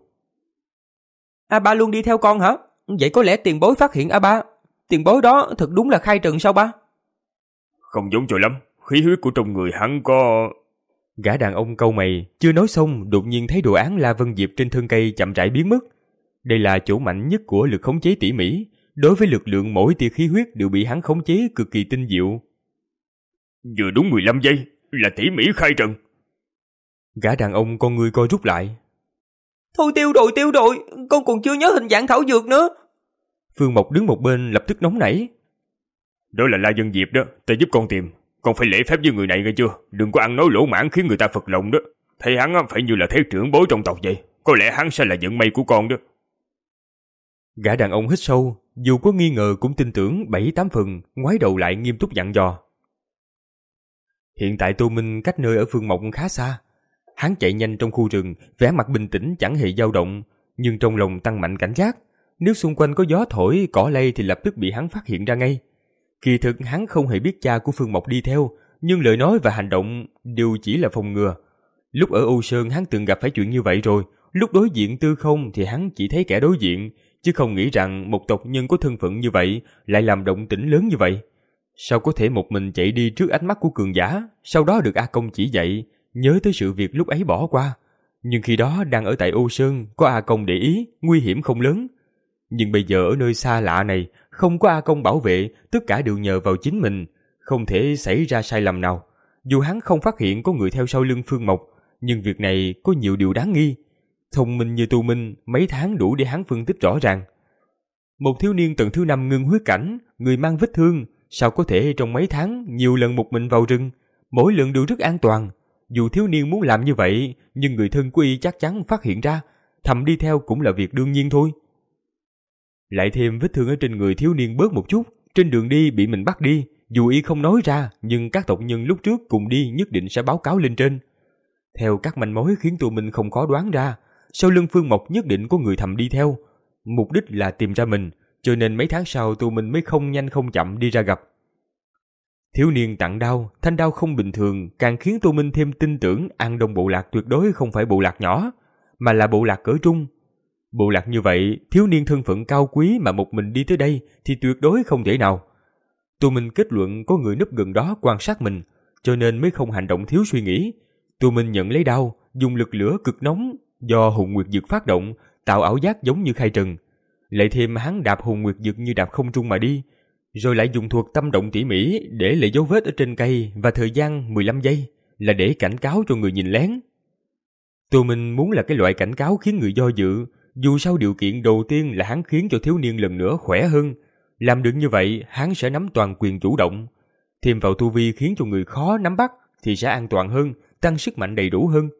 A ba luôn đi theo con hả? Vậy có lẽ tiền bối phát hiện A ba. Tiền bối đó thật đúng là khai trần sao ba? Không giống cho lắm, khí huyết của trong người hắn có... Gã đàn ông cau mày, chưa nói xong đột nhiên thấy đồ án La Vân Diệp trên thân cây chậm rãi biến mất. Đây là chỗ mạnh nhất của lực khống chế tỉ mỉ, đối với lực lượng mỗi tia khí huyết đều bị hắn khống chế cực kỳ tinh diệu. Vừa đúng mười lăm giây là tỉ mỉ khai trần. Gã đàn ông con người co rút lại. Thôi tiêu rồi tiêu rồi, con còn chưa nhớ hình dạng thảo dược nữa. Phương Mộc đứng một bên lập tức nóng nảy. Đó là La Vân Diệp đó, ta giúp con tìm. Con phải lễ phép với người này nghe chưa? Đừng có ăn nói lỗ mãng khiến người ta phật lòng đó. Thấy hắn phải như là thế trưởng bối trong tộc vậy. Có lẽ hắn sẽ là vận may của con đó. Gã đàn ông hít sâu, dù có nghi ngờ cũng tin tưởng bảy tám phần, ngoái đầu lại nghiêm túc dặn dò. Hiện tại Tô Minh cách nơi ở Phương Mộc khá xa. Hắn chạy nhanh trong khu rừng, vẻ mặt bình tĩnh chẳng hề dao động, nhưng trong lòng tăng mạnh cảnh giác. Nếu xung quanh có gió thổi, cỏ lay thì lập tức bị hắn phát hiện ra ngay. Kỳ thực hắn không hề biết cha của Phương Mộc đi theo, nhưng lời nói và hành động đều chỉ là phòng ngừa. Lúc ở Âu Sơn hắn từng gặp phải chuyện như vậy rồi, lúc đối diện Tư Không thì hắn chỉ thấy kẻ đối diện, chứ không nghĩ rằng một tộc nhân có thân phận như vậy lại làm động tĩnh lớn như vậy. Sao có thể một mình chạy đi trước ánh mắt của cường giả, sau đó được A Công chỉ dạy, nhớ tới sự việc lúc ấy bỏ qua. Nhưng khi đó đang ở tại Âu Sơn, có A Công để ý, nguy hiểm không lớn. Nhưng bây giờ ở nơi xa lạ này, không có A Công bảo vệ, tất cả đều nhờ vào chính mình, không thể xảy ra sai lầm nào. Dù hắn không phát hiện có người theo sau lưng Phương Mộc, nhưng việc này có nhiều điều đáng nghi. Thông minh như Tu Minh, mấy tháng đủ để hắn phân tích rõ ràng. Một thiếu niên tầng thứ năm ngưng huyết cảnh, người mang vết thương, sao có thể trong mấy tháng nhiều lần một mình vào rừng, mỗi lần đều rất an toàn. Dù thiếu niên muốn làm như vậy, nhưng người thân của y chắc chắn phát hiện ra, thầm đi theo cũng là việc đương nhiên thôi. Lại thêm vết thương ở trên người thiếu niên bớt một chút, trên đường đi bị mình bắt đi, dù y không nói ra, nhưng các tộc nhân lúc trước cùng đi nhất định sẽ báo cáo lên trên. Theo các manh mối khiến tụi mình không khó đoán ra, sau lưng Phương Mộc nhất định có người thầm đi theo, mục đích là tìm ra mình, cho nên mấy tháng sau tụi mình mới không nhanh không chậm đi ra gặp. Thiếu niên tặng đao, thanh đao không bình thường, càng khiến Tô Minh thêm tin tưởng An Đông bộ lạc tuyệt đối không phải bộ lạc nhỏ, mà là bộ lạc cỡ trung. Bộ lạc như vậy, thiếu niên thân phận cao quý mà một mình đi tới đây thì tuyệt đối không thể nào. Tô Minh kết luận có người núp gần đó quan sát mình, cho nên mới không hành động thiếu suy nghĩ. Tô Minh nhận lấy đao, dùng lực lửa cực nóng do Hùng Nguyệt Dực phát động, tạo ảo giác giống như khai trần. Lại thêm hắn đạp Hùng Nguyệt Dực như đạp không trung mà đi, rồi lại dùng thuật tâm động tỉ mỉ để lại dấu vết ở trên cây và thời gian mười lăm giây là để cảnh cáo cho người nhìn lén. Tô Minh muốn là cái loại cảnh cáo khiến người do dự, dù sao điều kiện đầu tiên là hắn khiến cho thiếu niên lần nữa khỏe hơn. Làm được như vậy, hắn sẽ nắm toàn quyền chủ động. Thêm vào tu vi khiến cho người khó nắm bắt thì sẽ an toàn hơn, tăng sức mạnh đầy đủ hơn.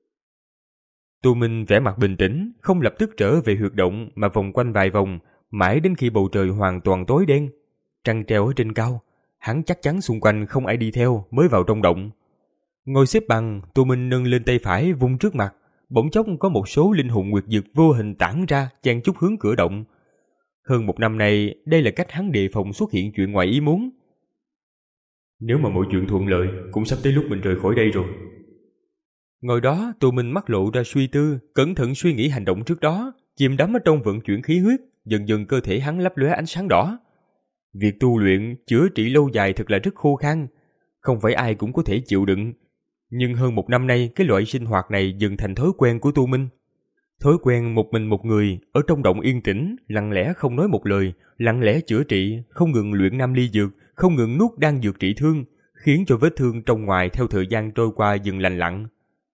Tô Minh vẻ mặt bình tĩnh, không lập tức trở về huyệt động mà vòng quanh vài vòng, mãi đến khi bầu trời hoàn toàn tối đen. Trăng treo ở trên cao, hắn chắc chắn xung quanh không ai đi theo mới vào trong động. Ngồi xếp bằng, Tô Minh nâng lên tay phải vung trước mặt, bỗng chốc có một số linh hồn nguyệt dược vô hình tản ra chen chúc hướng cửa động. Hơn một năm nay, đây là cách hắn đề phòng xuất hiện chuyện ngoài ý muốn. Nếu mà mọi chuyện thuận lợi, cũng sắp tới lúc mình rời khỏi đây rồi. Ngồi đó, Tô Minh mắt lộ ra suy tư, cẩn thận suy nghĩ hành động trước đó, chìm đắm ở trong vận chuyển khí huyết, dần dần cơ thể hắn lấp lóe ánh sáng đỏ. Việc tu luyện, chữa trị lâu dài thật là rất khô khan, không phải ai cũng có thể chịu đựng. Nhưng hơn một năm nay, cái loại sinh hoạt này dần thành thói quen của Tô Minh. Thói quen một mình một người, ở trong động yên tĩnh, lặng lẽ không nói một lời, lặng lẽ chữa trị, không ngừng luyện nam ly dược, không ngừng nuốt đan dược trị thương, khiến cho vết thương trong ngoài theo thời gian trôi qua dần lành lặn.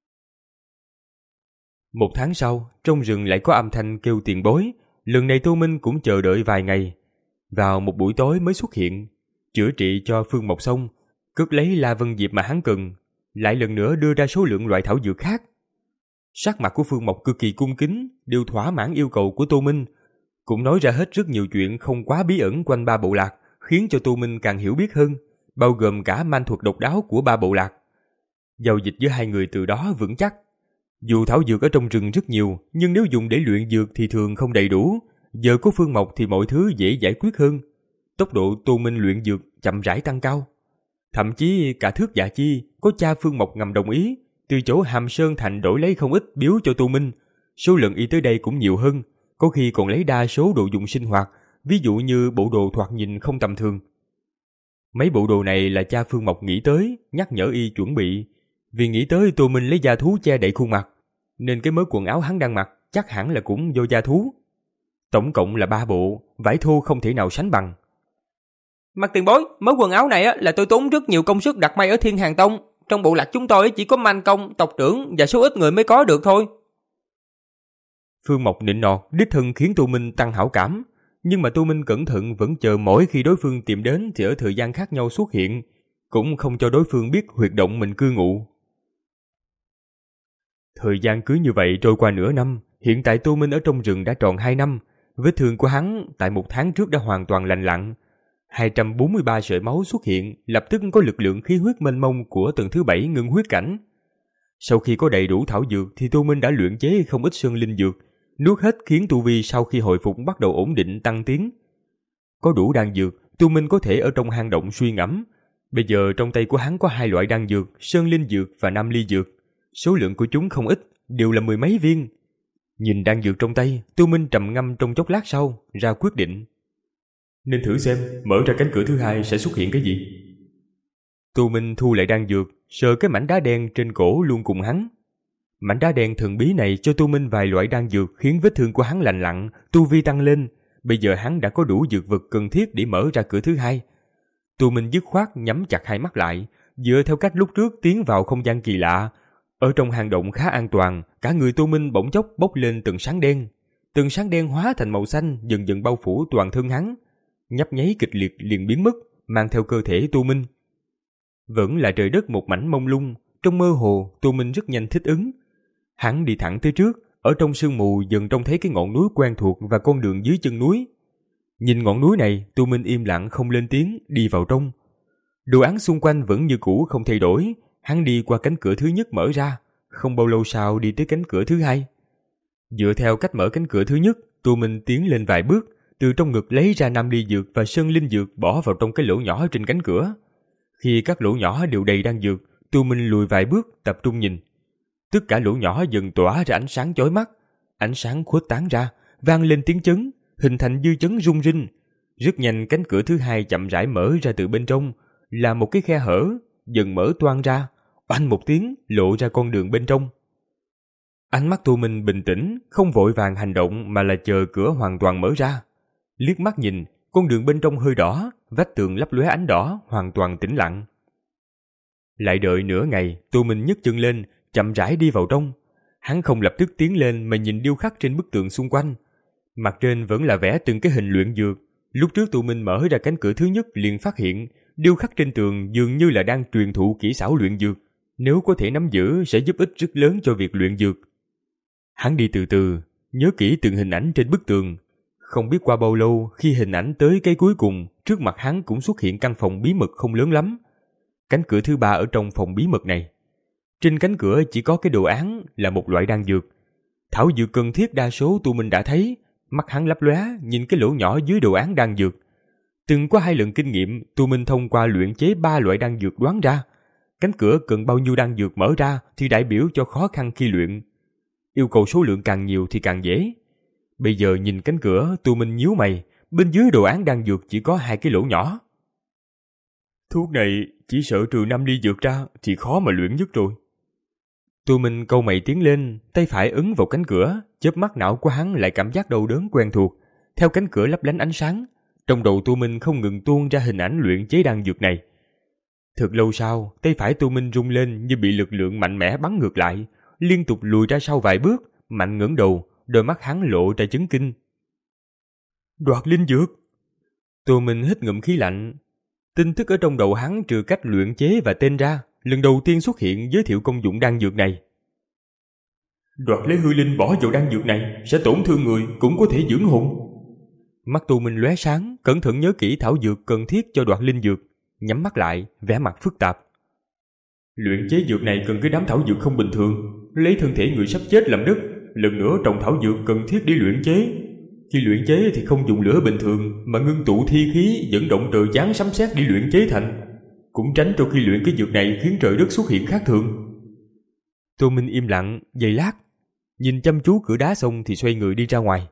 Một tháng sau, trong rừng lại có âm thanh kêu tiền bối, lần này Tô Minh cũng chờ đợi vài ngày. Vào một buổi tối mới xuất hiện, chữa trị cho Phương Mộc xong, cất lấy La Vân Diệp mà hắn cần, lại lần nữa đưa ra số lượng loại thảo dược khác. Sắc mặt của Phương Mộc cực kỳ cung kính, đều thỏa mãn yêu cầu của Tô Minh, cũng nói ra hết rất nhiều chuyện không quá bí ẩn quanh ba bộ lạc, khiến cho Tô Minh càng hiểu biết hơn, bao gồm cả man thuật độc đáo của ba bộ lạc. Giao dịch giữa hai người từ đó vững chắc. Dù thảo dược ở trong rừng rất nhiều, nhưng nếu dùng để luyện dược thì thường không đầy đủ. Giờ có Phương Mộc thì mọi thứ dễ giải quyết hơn. Tốc độ Tô Minh luyện dược chậm rãi tăng cao. Thậm chí cả Thước Dạ Chi có cha Phương Mộc ngầm đồng ý, từ chỗ Hàm Sơn Thành đổi lấy không ít biếu cho Tô Minh. Số lần y tới đây cũng nhiều hơn, có khi còn lấy đa số đồ dùng sinh hoạt, ví dụ như bộ đồ thoạt nhìn không tầm thường. Mấy bộ đồ này là cha Phương Mộc nghĩ tới, nhắc nhở y chuẩn bị. Vì nghĩ tới Tô Minh lấy da thú che đậy khuôn mặt, nên cái mớ quần áo hắn đang mặc chắc hẳn là cũng do da thú. Tổng cộng là ba bộ, vải thô không thể nào sánh bằng. Mặt tiền bối, mớ quần áo này á, là tôi tốn rất nhiều công sức đặt may ở Thiên Hàng Tông. Trong bộ lạc chúng tôi chỉ có man công, tộc trưởng và số ít người mới có được thôi. Phương Mộc nịnh nọt đích thân khiến Tô Minh tăng hảo cảm. Nhưng mà Tô Minh cẩn thận vẫn chờ mỗi khi đối phương tìm đến thì ở thời gian khác nhau xuất hiện, cũng không cho đối phương biết huyệt động mình cư ngụ. Thời gian cứ như vậy trôi qua nửa năm, hiện tại Tô Minh ở trong rừng đã tròn hai năm. Vết thương của hắn tại một tháng trước đã hoàn toàn lành lặn. hai trăm bốn mươi ba sợi máu xuất hiện, lập tức có lực lượng khí huyết mênh mông của tầng thứ bảy ngưng huyết cảnh. Sau khi có đầy đủ thảo dược thì Tô Minh đã luyện chế không ít sơn linh dược, nuốt hết khiến tu vi sau khi hồi phục bắt đầu ổn định tăng tiến. Có đủ đan dược, Tô Minh có thể ở trong hang động suy ngẫm. Bây giờ trong tay của hắn có hai loại đan dược, sơn linh dược và nam ly dược. Số lượng của chúng không ít, đều là mười mấy viên. Nhìn đan dược trong tay, Tô Minh trầm ngâm trong chốc lát sau, ra quyết định. Nên thử xem, mở ra cánh cửa thứ hai sẽ xuất hiện cái gì. Tô Minh thu lại đan dược, sờ cái mảnh đá đen trên cổ luôn cùng hắn. Mảnh đá đen thần bí này cho Tô Minh vài loại đan dược khiến vết thương của hắn lành lặn, tu vi tăng lên. Bây giờ hắn đã có đủ dược vật cần thiết để mở ra cửa thứ hai. Tô Minh dứt khoát nhắm chặt hai mắt lại, dựa theo cách lúc trước tiến vào không gian kỳ lạ. Ở trong hang động khá an toàn, cả người Tô Minh bỗng chốc bốc lên từng sáng đen. Từng sáng đen hóa thành màu xanh dần dần bao phủ toàn thân hắn. Nhấp nháy kịch liệt liền biến mất, mang theo cơ thể Tô Minh. Vẫn là trời đất một mảnh mông lung, trong mơ hồ Tô Minh rất nhanh thích ứng. Hắn đi thẳng tới trước, ở trong sương mù dần trông thấy cái ngọn núi quen thuộc và con đường dưới chân núi. Nhìn ngọn núi này, Tô Minh im lặng không lên tiếng, đi vào trong. Đồ án xung quanh vẫn như cũ không thay đổi. Hắn đi qua cánh cửa thứ nhất mở ra, không bao lâu sau đi tới cánh cửa thứ hai. Dựa theo cách mở cánh cửa thứ nhất, Tô Minh tiến lên vài bước, từ trong ngực lấy ra nam ly dược và sơn linh dược bỏ vào trong cái lỗ nhỏ trên cánh cửa. Khi các lỗ nhỏ đều đầy đan dược, Tô Minh lùi vài bước tập trung nhìn. Tất cả lỗ nhỏ dần tỏa ra ánh sáng chói mắt, ánh sáng khuếch tán ra, vang lên tiếng chấn, hình thành dư chấn rung rinh. Rất nhanh cánh cửa thứ hai chậm rãi mở ra từ bên trong, là một cái khe hở, dần mở toang ra, oanh một tiếng lộ ra con đường bên trong. Ánh mắt Tô Minh bình tĩnh, không vội vàng hành động mà là chờ cửa hoàn toàn mở ra. Liếc mắt nhìn, con đường bên trong hơi đỏ, vách tường lấp lóe ánh đỏ, hoàn toàn tĩnh lặng. Lại đợi nửa ngày, Tô Minh nhấc chân lên, chậm rãi đi vào trong. Hắn không lập tức tiến lên mà nhìn điêu khắc trên bức tường xung quanh. Mặt trên vẫn là vẽ từng cái hình luyện dược. Lúc trước Tô Minh mở ra cánh cửa thứ nhất liền phát hiện, điêu khắc trên tường dường như là đang truyền thụ kỹ xảo luyện dược. Nếu có thể nắm giữ sẽ giúp ích rất lớn cho việc luyện dược. Hắn đi từ từ, nhớ kỹ từng hình ảnh trên bức tường. Không biết qua bao lâu, khi hình ảnh tới cái cuối cùng, trước mặt hắn cũng xuất hiện căn phòng bí mật không lớn lắm. Cánh cửa thứ ba ở trong phòng bí mật này. Trên cánh cửa chỉ có cái đồ án là một loại đan dược. Thảo dược cần thiết đa số Tô Minh đã thấy, mắt hắn lấp lóe nhìn cái lỗ nhỏ dưới đồ án đan dược. Từng có hai lần kinh nghiệm, Tô Minh thông qua luyện chế ba loại đan dược đoán ra, cánh cửa cần bao nhiêu đan dược mở ra thì đại biểu cho khó khăn khi luyện. Yêu cầu số lượng càng nhiều thì càng dễ. Bây giờ nhìn cánh cửa, Tô Minh nhíu mày, bên dưới đồ án đan dược chỉ có hai cái lỗ nhỏ. Thuốc này chỉ sợ trừ năm ly dược ra thì khó mà luyện nhất rồi. Tô Minh cau mày tiến lên, tay phải ấn vào cánh cửa, chớp mắt não của hắn lại cảm giác đau đớn quen thuộc. Theo cánh cửa lấp lánh ánh sáng, trong đầu Tô Minh không ngừng tuôn ra hình ảnh luyện chế đan dược này. Thật lâu sau, tay phải Tô Minh rung lên như bị lực lượng mạnh mẽ bắn ngược lại, liên tục lùi ra sau vài bước, mạnh ngẩng đầu, đôi mắt hắn lộ ra chấn kinh. Đoạt linh dược! Tô Minh hít ngụm khí lạnh. Tin tức ở trong đầu hắn trừ cách luyện chế và tên ra, lần đầu tiên xuất hiện giới thiệu công dụng đan dược này. Đoạt lấy hư linh bỏ vào đan dược này sẽ tổn thương người, cũng có thể dưỡng hồn. Mắt Tô Minh lóe sáng, cẩn thận nhớ kỹ thảo dược cần thiết cho đoạt linh dược, nhắm mắt lại, vẻ mặt phức tạp. Luyện chế dược này cần cái đám thảo dược không bình thường, lấy thân thể người sắp chết làm đất, lần nữa trồng thảo dược cần thiết để luyện chế. Khi luyện chế thì không dùng lửa bình thường mà ngưng tụ thi khí dẫn động trời giáng sấm sét để luyện chế thành, cũng tránh cho khi luyện cái dược này khiến trời đất xuất hiện khác thường. Tô Minh im lặng giây lát, nhìn chăm chú cửa đá xong thì xoay người đi ra ngoài.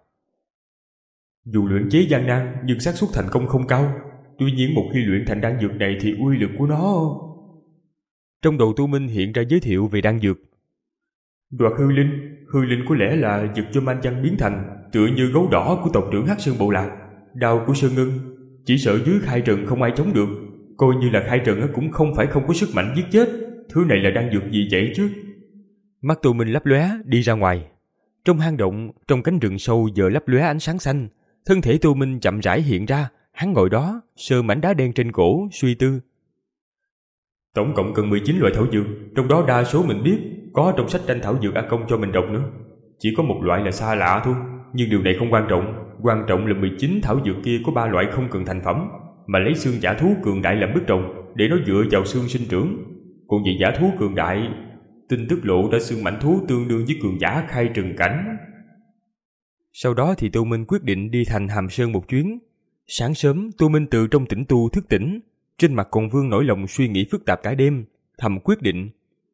Dù luyện chế gian nan nhưng xác suất thành công không cao, tuy nhiên một khi luyện thành đan dược này thì uy lực của nó... Trong đầu Tô Minh hiện ra giới thiệu về đan dược. Đoạt hư linh, hư linh có lẽ là dược do man văn biến thành, tựa như gấu đỏ của tộc trưởng Hắc Sơn Bộ Lạc, đao của Sơn Ngân, chỉ sợ dưới khai trần không ai chống được, coi như là khai trần cũng không phải không có sức mạnh giết chết, thứ này là đan dược gì vậy chứ? Mắt Tô Minh lấp lóe đi ra ngoài. Trong hang động, trong cánh rừng sâu giờ lấp lóe ánh sáng xanh, thân thể Tô Minh chậm rãi hiện ra, hắn ngồi đó, sờ mảnh đá đen trên cổ, suy tư. Tổng cộng cần mười chín loại thảo dược, trong đó đa số mình biết, có trong sách tranh thảo dược A Công cho mình đọc nữa. Chỉ có một loại là xa lạ thôi, nhưng điều này không quan trọng, quan trọng là mười chín thảo dược kia có ba loại không cần thành phẩm, mà lấy xương giả thú cường đại làm bức trồng, để nó dựa vào xương sinh trưởng. Còn về giả thú cường đại, tin tức lộ ra xương mãnh thú tương đương với cường giả khai trừng cảnh. Sau đó thì Tô Minh quyết định đi thành Hàm Sơn một chuyến. Sáng sớm, Tô Minh từ trong tĩnh tu thức tỉnh, trên mặt còn vương nỗi lòng suy nghĩ phức tạp cả đêm, thầm quyết định.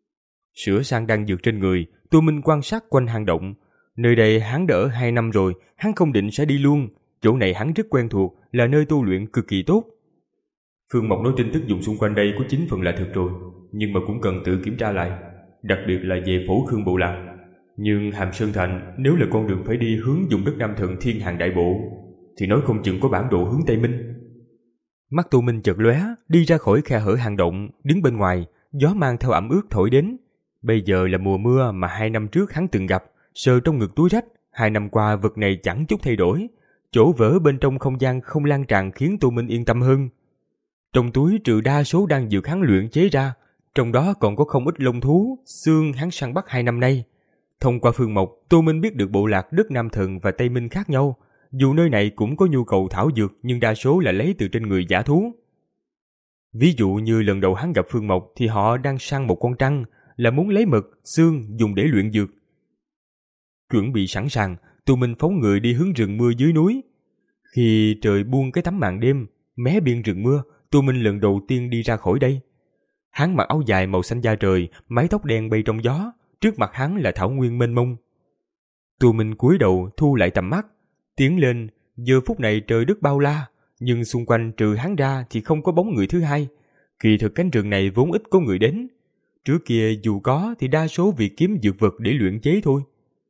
Sửa sang đan dược trên người, Tô Minh quan sát quanh hang động. Nơi đây hắn đã ở hai năm rồi, hắn không định sẽ đi luôn. Chỗ này hắn rất quen thuộc, là nơi tu luyện cực kỳ tốt. Phương Mộc nói tin tức dùng xung quanh đây có chín phần là thật rồi, nhưng mà cũng cần tự kiểm tra lại, đặc biệt là về Phổ Khương Bộ Lạc. Nhưng Hàm Sơn Thành nếu là con đường phải đi hướng vùng đất Nam Thần Thiên Hàng Đại Bộ, thì nói không chừng có bản đồ hướng Tây Minh. Mắt Tô Minh chợt lóe, đi ra khỏi khe hở hang động, đứng bên ngoài, gió mang theo ẩm ướt thổi đến. Bây giờ là mùa mưa mà hai năm trước hắn từng gặp, sờ trong ngực túi rách, hai năm qua vật này chẳng chút thay đổi. Chỗ vỡ bên trong không gian không lan tràn khiến Tô Minh yên tâm hơn. Trong túi trừ đa số đan dược hắn luyện chế ra, trong đó còn có không ít lông thú, xương hắn săn bắt hai năm nay. Thông qua Phương Mộc, Tô Minh biết được bộ lạc đất Nam Thần và Tây Minh khác nhau. Dù nơi này cũng có nhu cầu thảo dược nhưng đa số là lấy từ trên người giả thú. Ví dụ như lần đầu hắn gặp Phương Mộc thì họ đang săn một con trăng, là muốn lấy mực, xương dùng để luyện dược. Chuẩn bị sẵn sàng, Tô Minh phóng người đi hướng rừng mưa dưới núi. Khi trời buông cái tấm màn đêm, mé biên rừng mưa, Tô Minh lần đầu tiên đi ra khỏi đây. Hắn mặc áo dài màu xanh da trời, mái tóc đen bay trong gió, trước mặt hắn là thảo nguyên mênh mông. Tô Minh cúi đầu thu lại tầm mắt, tiến lên. Giờ phút này trời đất bao la, nhưng xung quanh trừ hắn ra thì không có bóng người thứ hai. Kỳ thực cánh rừng này vốn ít có người đến. Trước kia dù có thì đa số vì kiếm dược vật để luyện chế thôi.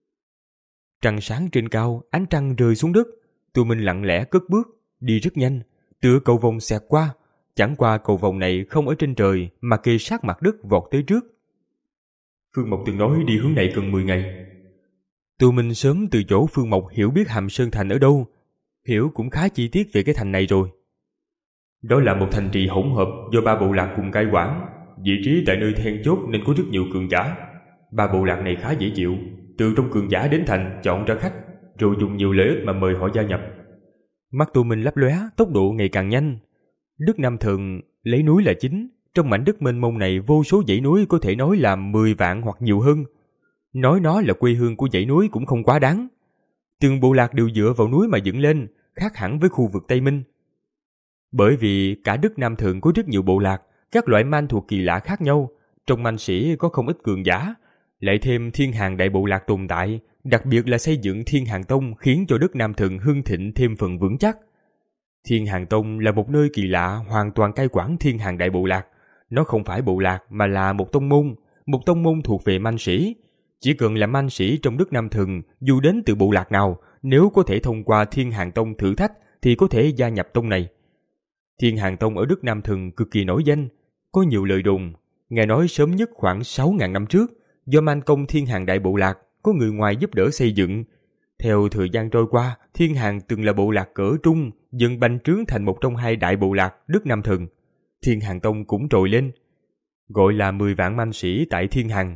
Trăng sáng trên cao, ánh trăng rơi xuống đất. Tô Minh lặng lẽ cất bước, đi rất nhanh, tựa cầu vồng xẹt qua. Chẳng qua cầu vồng này không ở trên trời mà kề sát mặt đất vọt tới trước. Phương Mộc từng nói đi hướng này cần mười ngày. Tô Minh sớm từ chỗ Phương Mộc hiểu biết Hàm Sơn Thành ở đâu, hiểu cũng khá chi tiết về cái thành này rồi. Đó là một thành trì hỗn hợp do ba bộ lạc cùng cai quản, vị trí tại nơi then chốt nên có rất nhiều cường giả. Ba bộ lạc này khá dễ chịu, từ trong cường giả đến thành chọn ra khách, rồi dùng nhiều lợi ích mà mời họ gia nhập. Mắt Tô Minh lấp lóe, tốc độ ngày càng nhanh. Đất Nam Thần lấy núi là chính, trong mảnh đất mênh mông này vô số dãy núi có thể nói là mười vạn hoặc nhiều hơn. Nói nó là quê hương của dãy núi cũng không quá đáng. Từng bộ lạc đều dựa vào núi mà dựng lên, khác hẳn với khu vực Tây Minh. Bởi vì cả đất Nam Thần có rất nhiều bộ lạc, các loại man thuộc kỳ lạ khác nhau, trong man sĩ có không ít cường giả, lại thêm Thiên Hàng Đại Bộ Lạc tồn tại, đặc biệt là xây dựng Thiên Hàng Tông khiến cho đất Nam Thần hưng thịnh thêm phần vững chắc. Thiên Hàng Tông là một nơi kỳ lạ hoàn toàn cai quản Thiên Hàng Đại Bộ Lạc. Nó không phải bộ lạc mà là một tông môn, một tông môn thuộc về man sĩ. Chỉ cần là man sĩ trong đất Nam Thần, dù đến từ bộ lạc nào, nếu có thể thông qua Thiên Hàng Tông thử thách thì có thể gia nhập tông này. Thiên Hàng Tông ở đất Nam Thần cực kỳ nổi danh, có nhiều lời đồn. Nghe nói sớm nhất khoảng sáu nghìn năm trước, do man công Thiên Hàng Đại Bộ Lạc có người ngoài giúp đỡ xây dựng. Theo thời gian trôi qua, Thiên Hàng từng là bộ lạc cỡ trung, dần bành trướng thành một trong hai đại bộ lạc đất Nam Thần. Thiên Hàng Tông cũng trồi lên, gọi là mười vạn man sĩ tại Thiên Hàng.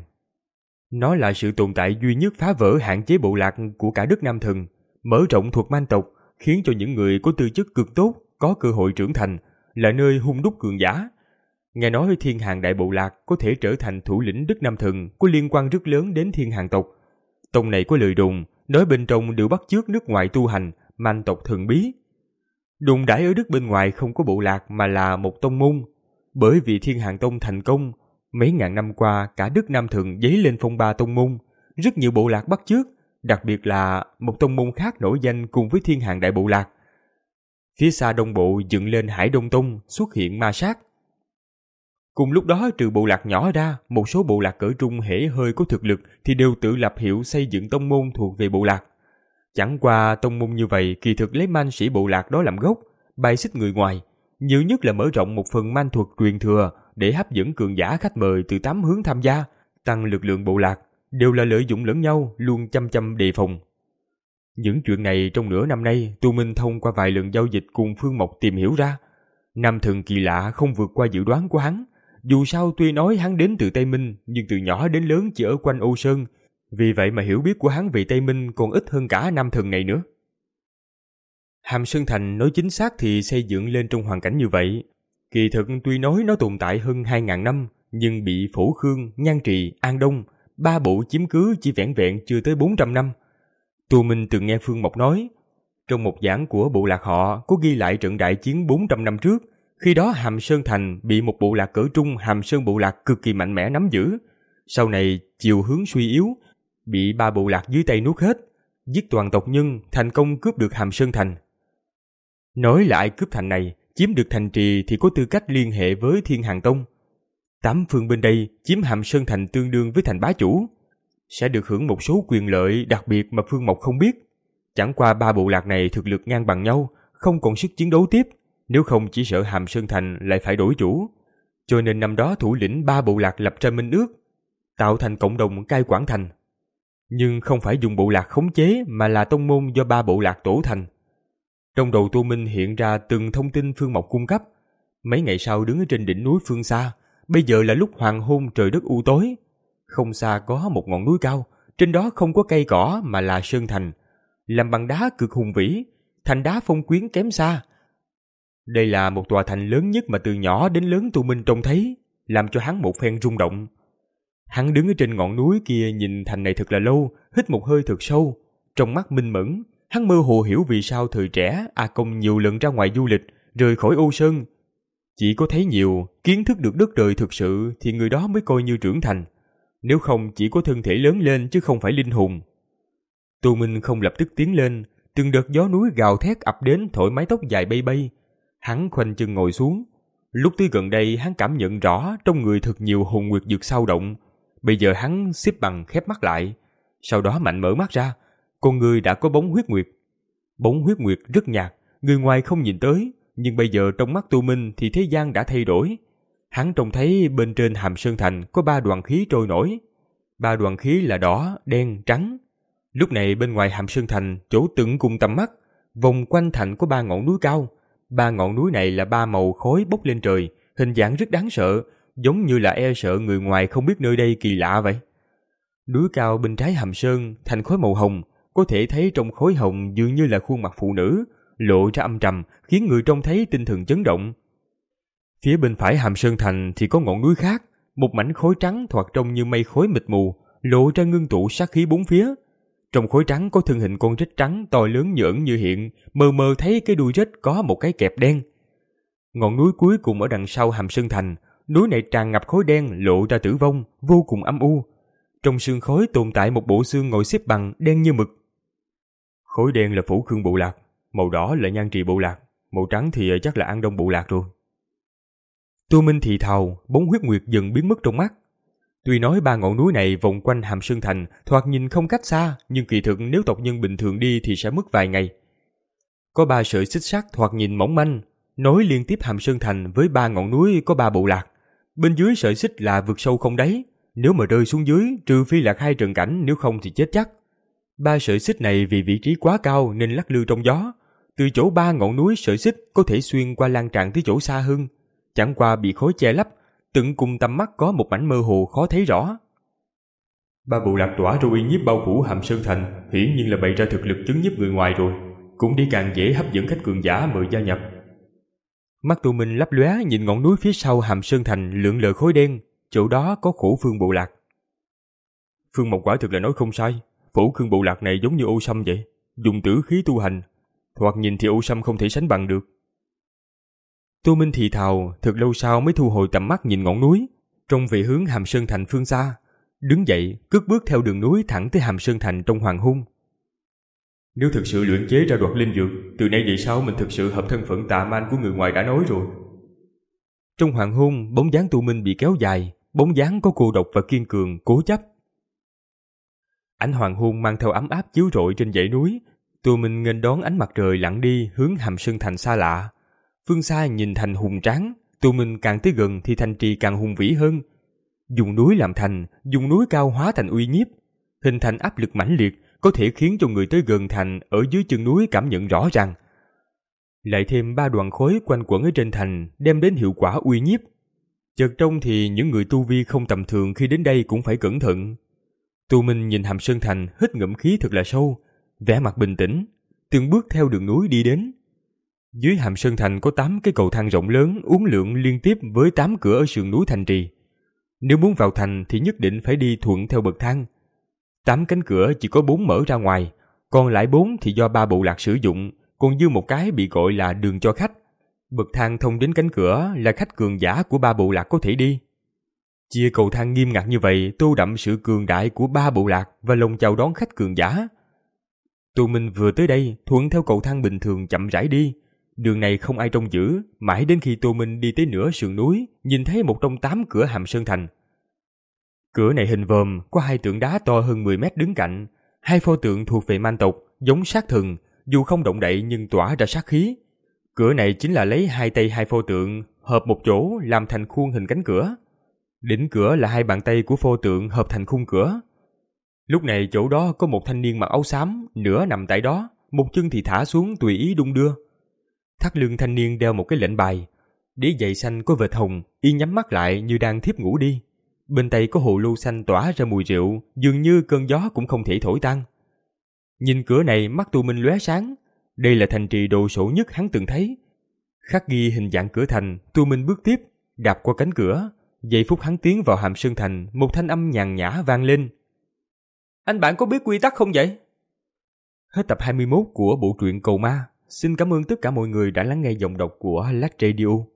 Nó là sự tồn tại duy nhất phá vỡ hạn chế bộ lạc của cả đất Nam Thần, mở rộng thuộc man tộc, khiến cho những người có tư chất cực tốt có cơ hội trưởng thành, là nơi hung đúc cường giả. Nghe nói Thiên Hàng Đại Bộ Lạc có thể trở thành thủ lĩnh Đức Nam Thần có liên quan rất lớn đến Thiên Hàng tộc. Tông này có lời đồn, nói bên trong đều bắt chước nước ngoài tu hành, man tộc thần bí. Đồn đãi ở Đức bên ngoài không có bộ lạc mà là một tông môn. Bởi vì Thiên Hàng Tông thành công, mấy ngàn năm qua cả Đức Nam Thần dấy lên phong ba tông môn, rất nhiều bộ lạc bắt chước, đặc biệt là một tông môn khác nổi danh cùng với Thiên Hàng Đại Bộ Lạc. Phía xa đông bộ dựng lên Hải Đông Tông, xuất hiện ma sát. Cùng lúc đó trừ bộ lạc nhỏ ra, một số bộ lạc cỡ trung hễ hơi có thực lực thì đều tự lập hiệu xây dựng tông môn thuộc về bộ lạc. Chẳng qua tông môn như vậy kỳ thực lấy man sĩ bộ lạc đó làm gốc, bài xích người ngoài, nhiều nhất là mở rộng một phần man thuật truyền thừa để hấp dẫn cường giả khách mời từ tám hướng tham gia, tăng lực lượng bộ lạc, đều là lợi dụng lẫn nhau, luôn chăm chăm đề phòng. Những chuyện này trong nửa năm nay, Tu Minh thông qua vài lần giao dịch cùng Phương Mộc tìm hiểu ra. Nam thần kỳ lạ không vượt qua dự đoán của hắn. Dù sao tuy nói hắn đến từ Tây Minh, nhưng từ nhỏ đến lớn chỉ ở quanh Âu Sơn. Vì vậy mà hiểu biết của hắn về Tây Minh còn ít hơn cả nam thần này nữa. Hàm Sơn Thành nói chính xác thì xây dựng lên trong hoàn cảnh như vậy. Kỳ thực tuy nói nó tồn tại hơn hai ngàn năm, nhưng bị Phổ Khương, Nhan Trì, An Đông, ba bộ chiếm cứ chỉ vẻn vẹn chưa tới bốn trăm năm. Tu Minh từng nghe Phương Mộc nói, trong một giảng của bộ lạc họ có ghi lại trận đại chiến bốn trăm năm trước, khi đó Hàm Sơn Thành bị một bộ lạc cỡ trung Hàm Sơn bộ lạc cực kỳ mạnh mẽ nắm giữ. Sau này chiều hướng suy yếu, bị ba bộ lạc dưới tay nuốt hết, giết toàn tộc nhân, thành công cướp được Hàm Sơn Thành. Nói lại cướp thành này, chiếm được thành trì thì có tư cách liên hệ với Thiên Hàng Tông. Tám phương bên đây chiếm Hàm Sơn Thành tương đương với thành bá chủ, sẽ được hưởng một số quyền lợi đặc biệt mà Phương Mộc không biết. Chẳng qua ba bộ lạc này thực lực ngang bằng nhau, không còn sức chiến đấu tiếp, nếu không chỉ sợ Hàm Sơn Thành lại phải đổi chủ. Cho nên năm đó thủ lĩnh ba bộ lạc lập ra minh ước, tạo thành cộng đồng cai quản thành. Nhưng không phải dùng bộ lạc khống chế mà là tông môn do ba bộ lạc tổ thành. Trong đầu Tô Minh hiện ra từng thông tin Phương Mộc cung cấp. Mấy ngày sau đứng ở trên đỉnh núi phương xa, bây giờ là lúc hoàng hôn trời đất u tối. Không xa có một ngọn núi cao, trên đó không có cây cỏ mà là sơn thành, làm bằng đá cực hùng vĩ, thành đá phong quyến kém xa. Đây là một tòa thành lớn nhất mà từ nhỏ đến lớn Tô Minh trông thấy, làm cho hắn một phen rung động. Hắn đứng ở trên ngọn núi kia nhìn thành này thật là lâu, hít một hơi thật sâu, trong mắt minh mẫn. Hắn mơ hồ hiểu vì sao thời trẻ A Công nhiều lần ra ngoài du lịch, rời khỏi Âu Sơn. Chỉ có thấy nhiều, kiến thức được đất trời thực sự thì người đó mới coi như trưởng thành. Nếu không chỉ có thân thể lớn lên chứ không phải linh hồn. Tô Minh không lập tức tiến lên, từng đợt gió núi gào thét ập đến thổi mái tóc dài bay bay. Hắn khoanh chân ngồi xuống. Lúc tới gần đây hắn cảm nhận rõ trong người thật nhiều hồn nguyệt dược sao động. Bây giờ hắn xếp bằng khép mắt lại, sau đó mạnh mở mắt ra. Con người đã có bóng huyết nguyệt. Bóng huyết nguyệt rất nhạt, người ngoài không nhìn tới, nhưng bây giờ trong mắt Tô Minh thì thế gian đã thay đổi. Hắn trông thấy bên trên Hàm Sơn Thành có ba đoàn khí trôi nổi. Ba đoàn khí là đỏ, đen, trắng. Lúc này bên ngoài Hàm Sơn Thành, chỗ tận cùng tầm mắt, vòng quanh thành có ba ngọn núi cao. Ba ngọn núi này là ba màu khói bốc lên trời, hình dạng rất đáng sợ, giống như là e sợ người ngoài không biết nơi đây kỳ lạ vậy. Núi cao bên trái Hàm Sơn, thành khói màu hồng, có thể thấy trong khói hồng dường như là khuôn mặt phụ nữ, lộ ra âm trầm, khiến người trông thấy tinh thần chấn động. Phía bên phải Hàm Sơn Thành thì có ngọn núi khác, một mảnh khói trắng thoạt trông như mây khói mịt mù, lộ ra ngưng tụ sát khí bốn phía. Trong khói trắng có thân hình con rết trắng to lớn như ẩn như hiện, mờ mờ thấy cái đuôi rết có một cái kẹp đen. Ngọn núi cuối cùng ở đằng sau Hàm Sơn Thành, núi này tràn ngập khói đen lộ ra tử vong, vô cùng âm u. Trong sương khói tồn tại một bộ xương ngồi xếp bằng đen như mực. Khối đen là Phổ Khương bộ lạc, màu đỏ là Nhan Trì bộ lạc, màu trắng thì chắc là An Đông bộ lạc rồi. Tô Minh thì thào, bóng huyết nguyệt dần biến mất trong mắt. Tuy nói ba ngọn núi này vòng quanh Hàm Sơn Thành thoạt nhìn không cách xa, nhưng kỳ thực nếu tộc nhân bình thường đi thì sẽ mất vài ngày. Có ba sợi xích sắt thoạt nhìn mỏng manh, nối liên tiếp Hàm Sơn Thành với ba ngọn núi có ba bộ lạc. Bên dưới sợi xích là vực sâu không đáy, nếu mà rơi xuống dưới trừ phi lạc hai trận cảnh, nếu không thì chết chắc. Ba sợi xích này vì vị trí quá cao nên lắc lư trong gió. Từ chỗ ba ngọn núi sợi xích có thể xuyên qua lan tràn tới chỗ xa hơn, chẳng qua bị khói che lấp, tận cùng tầm mắt có một mảnh mơ hồ khó thấy rõ. Ba bộ lạc tỏa ra uy nhiếp bao phủ Hàm Sơn Thành, hiển nhiên là bày ra thực lực chấn nhiếp người ngoài rồi, cũng đi càng dễ hấp dẫn khách cường giả mời gia nhập. Mắt Tô Minh lấp lóe nhìn ngọn núi phía sau Hàm Sơn Thành lượn lờ khói đen, chỗ đó có Khổ Phương bộ lạc. Phương Mộc quả thực là nói không sai, Phổ Khương bộ lạc này giống như Ô Sâm vậy, dùng tử khí tu hành, thoạt nhìn thì Ô Sâm không thể sánh bằng được. Tô Minh thì thào, thật lâu sau mới thu hồi tầm mắt nhìn ngọn núi, trông về hướng Hàm Sơn Thành phương xa, đứng dậy cất bước theo đường núi thẳng tới Hàm Sơn Thành trong hoàng hôn. Nếu thực sự luyện chế ra đoạt linh dược, từ nay về sau mình thực sự hợp thân phận tà man của người ngoài đã nói rồi. Trong hoàng hôn, bóng dáng Tô Minh bị kéo dài, bóng dáng có cô độc và kiên cường, cố chấp. Ánh hoàng hôn mang theo ấm áp chiếu rọi trên dãy núi, Tô Minh nghênh đón ánh mặt trời lặn đi hướng Hàm Sơn Thành xa lạ. Phương xa nhìn thành hùng tráng, Tô Minh càng tới gần thì thành trì càng hùng vĩ hơn. Dùng núi làm thành, dùng núi cao hóa thành uy nhiếp, hình thành áp lực mãnh liệt, có thể khiến cho người tới gần thành ở dưới chân núi cảm nhận rõ ràng. Lại thêm ba đoàn khói quanh quẩn ở trên thành, đem đến hiệu quả uy nhiếp. Chợt trông thì những người tu vi không tầm thường khi đến đây cũng phải cẩn thận. Tô Minh nhìn Hàm Sơn Thành hít ngụm khí thật là sâu, vẻ mặt bình tĩnh, từng bước theo đường núi đi đến. Dưới Hàm Sơn Thành có tám cái cầu thang rộng lớn uốn lượn liên tiếp với tám cửa ở sườn núi thành trì. Nếu muốn vào thành thì nhất định phải đi thuận theo bậc thang. Tám cánh cửa chỉ có bốn mở ra ngoài, còn lại bốn thì do ba bộ lạc sử dụng, còn dư một cái bị gọi là đường cho khách. Bậc thang thông đến cánh cửa là khách cường giả của ba bộ lạc có thể đi. Chia cầu thang nghiêm ngặt như vậy tô đậm sự cường đại của ba bộ lạc và lòng chào đón khách cường giả. Tô Minh vừa tới đây thuận theo cầu thang bình thường chậm rãi đi. Đường này không ai trông giữ, mãi đến khi Tô Minh đi tới nửa sườn núi, nhìn thấy một trong tám cửa Hàm Sơn Thành. Cửa này hình vòm, có hai tượng đá to hơn mười mét đứng cạnh, hai pho tượng thuộc về man tộc, giống sát thần, dù không động đậy nhưng tỏa ra sát khí. Cửa này chính là lấy hai tay hai pho tượng hợp một chỗ làm thành khuôn hình cánh cửa. Đỉnh cửa là hai bàn tay của pho tượng hợp thành khung cửa. Lúc này chỗ đó có một thanh niên mặc áo xám, nửa nằm tại đó, một chân thì thả xuống tùy ý đung đưa. Thắt lưng thanh niên đeo một cái lệnh bài, đế giày xanh có vệt hồng, y nhắm mắt lại như đang thiếp ngủ đi. Bên tay có hồ lô xanh tỏa ra mùi rượu, dường như cơn gió cũng không thể thổi tan. Nhìn cửa này mắt Tô Minh lóe sáng, đây là thành trì đồ sộ nhất hắn từng thấy. Khắc ghi hình dạng cửa thành, Tô Minh bước tiếp, đạp qua cánh cửa. Giây phút hắn tiến vào Hàm Sơn Thành, một thanh âm nhàn nhã vang lên. Anh bạn có biết quy tắc không vậy? Hết tập hai mươi mốt của bộ truyện Cầu Ma. Xin cảm ơn tất cả mọi người đã lắng nghe giọng đọc của Lát Radio.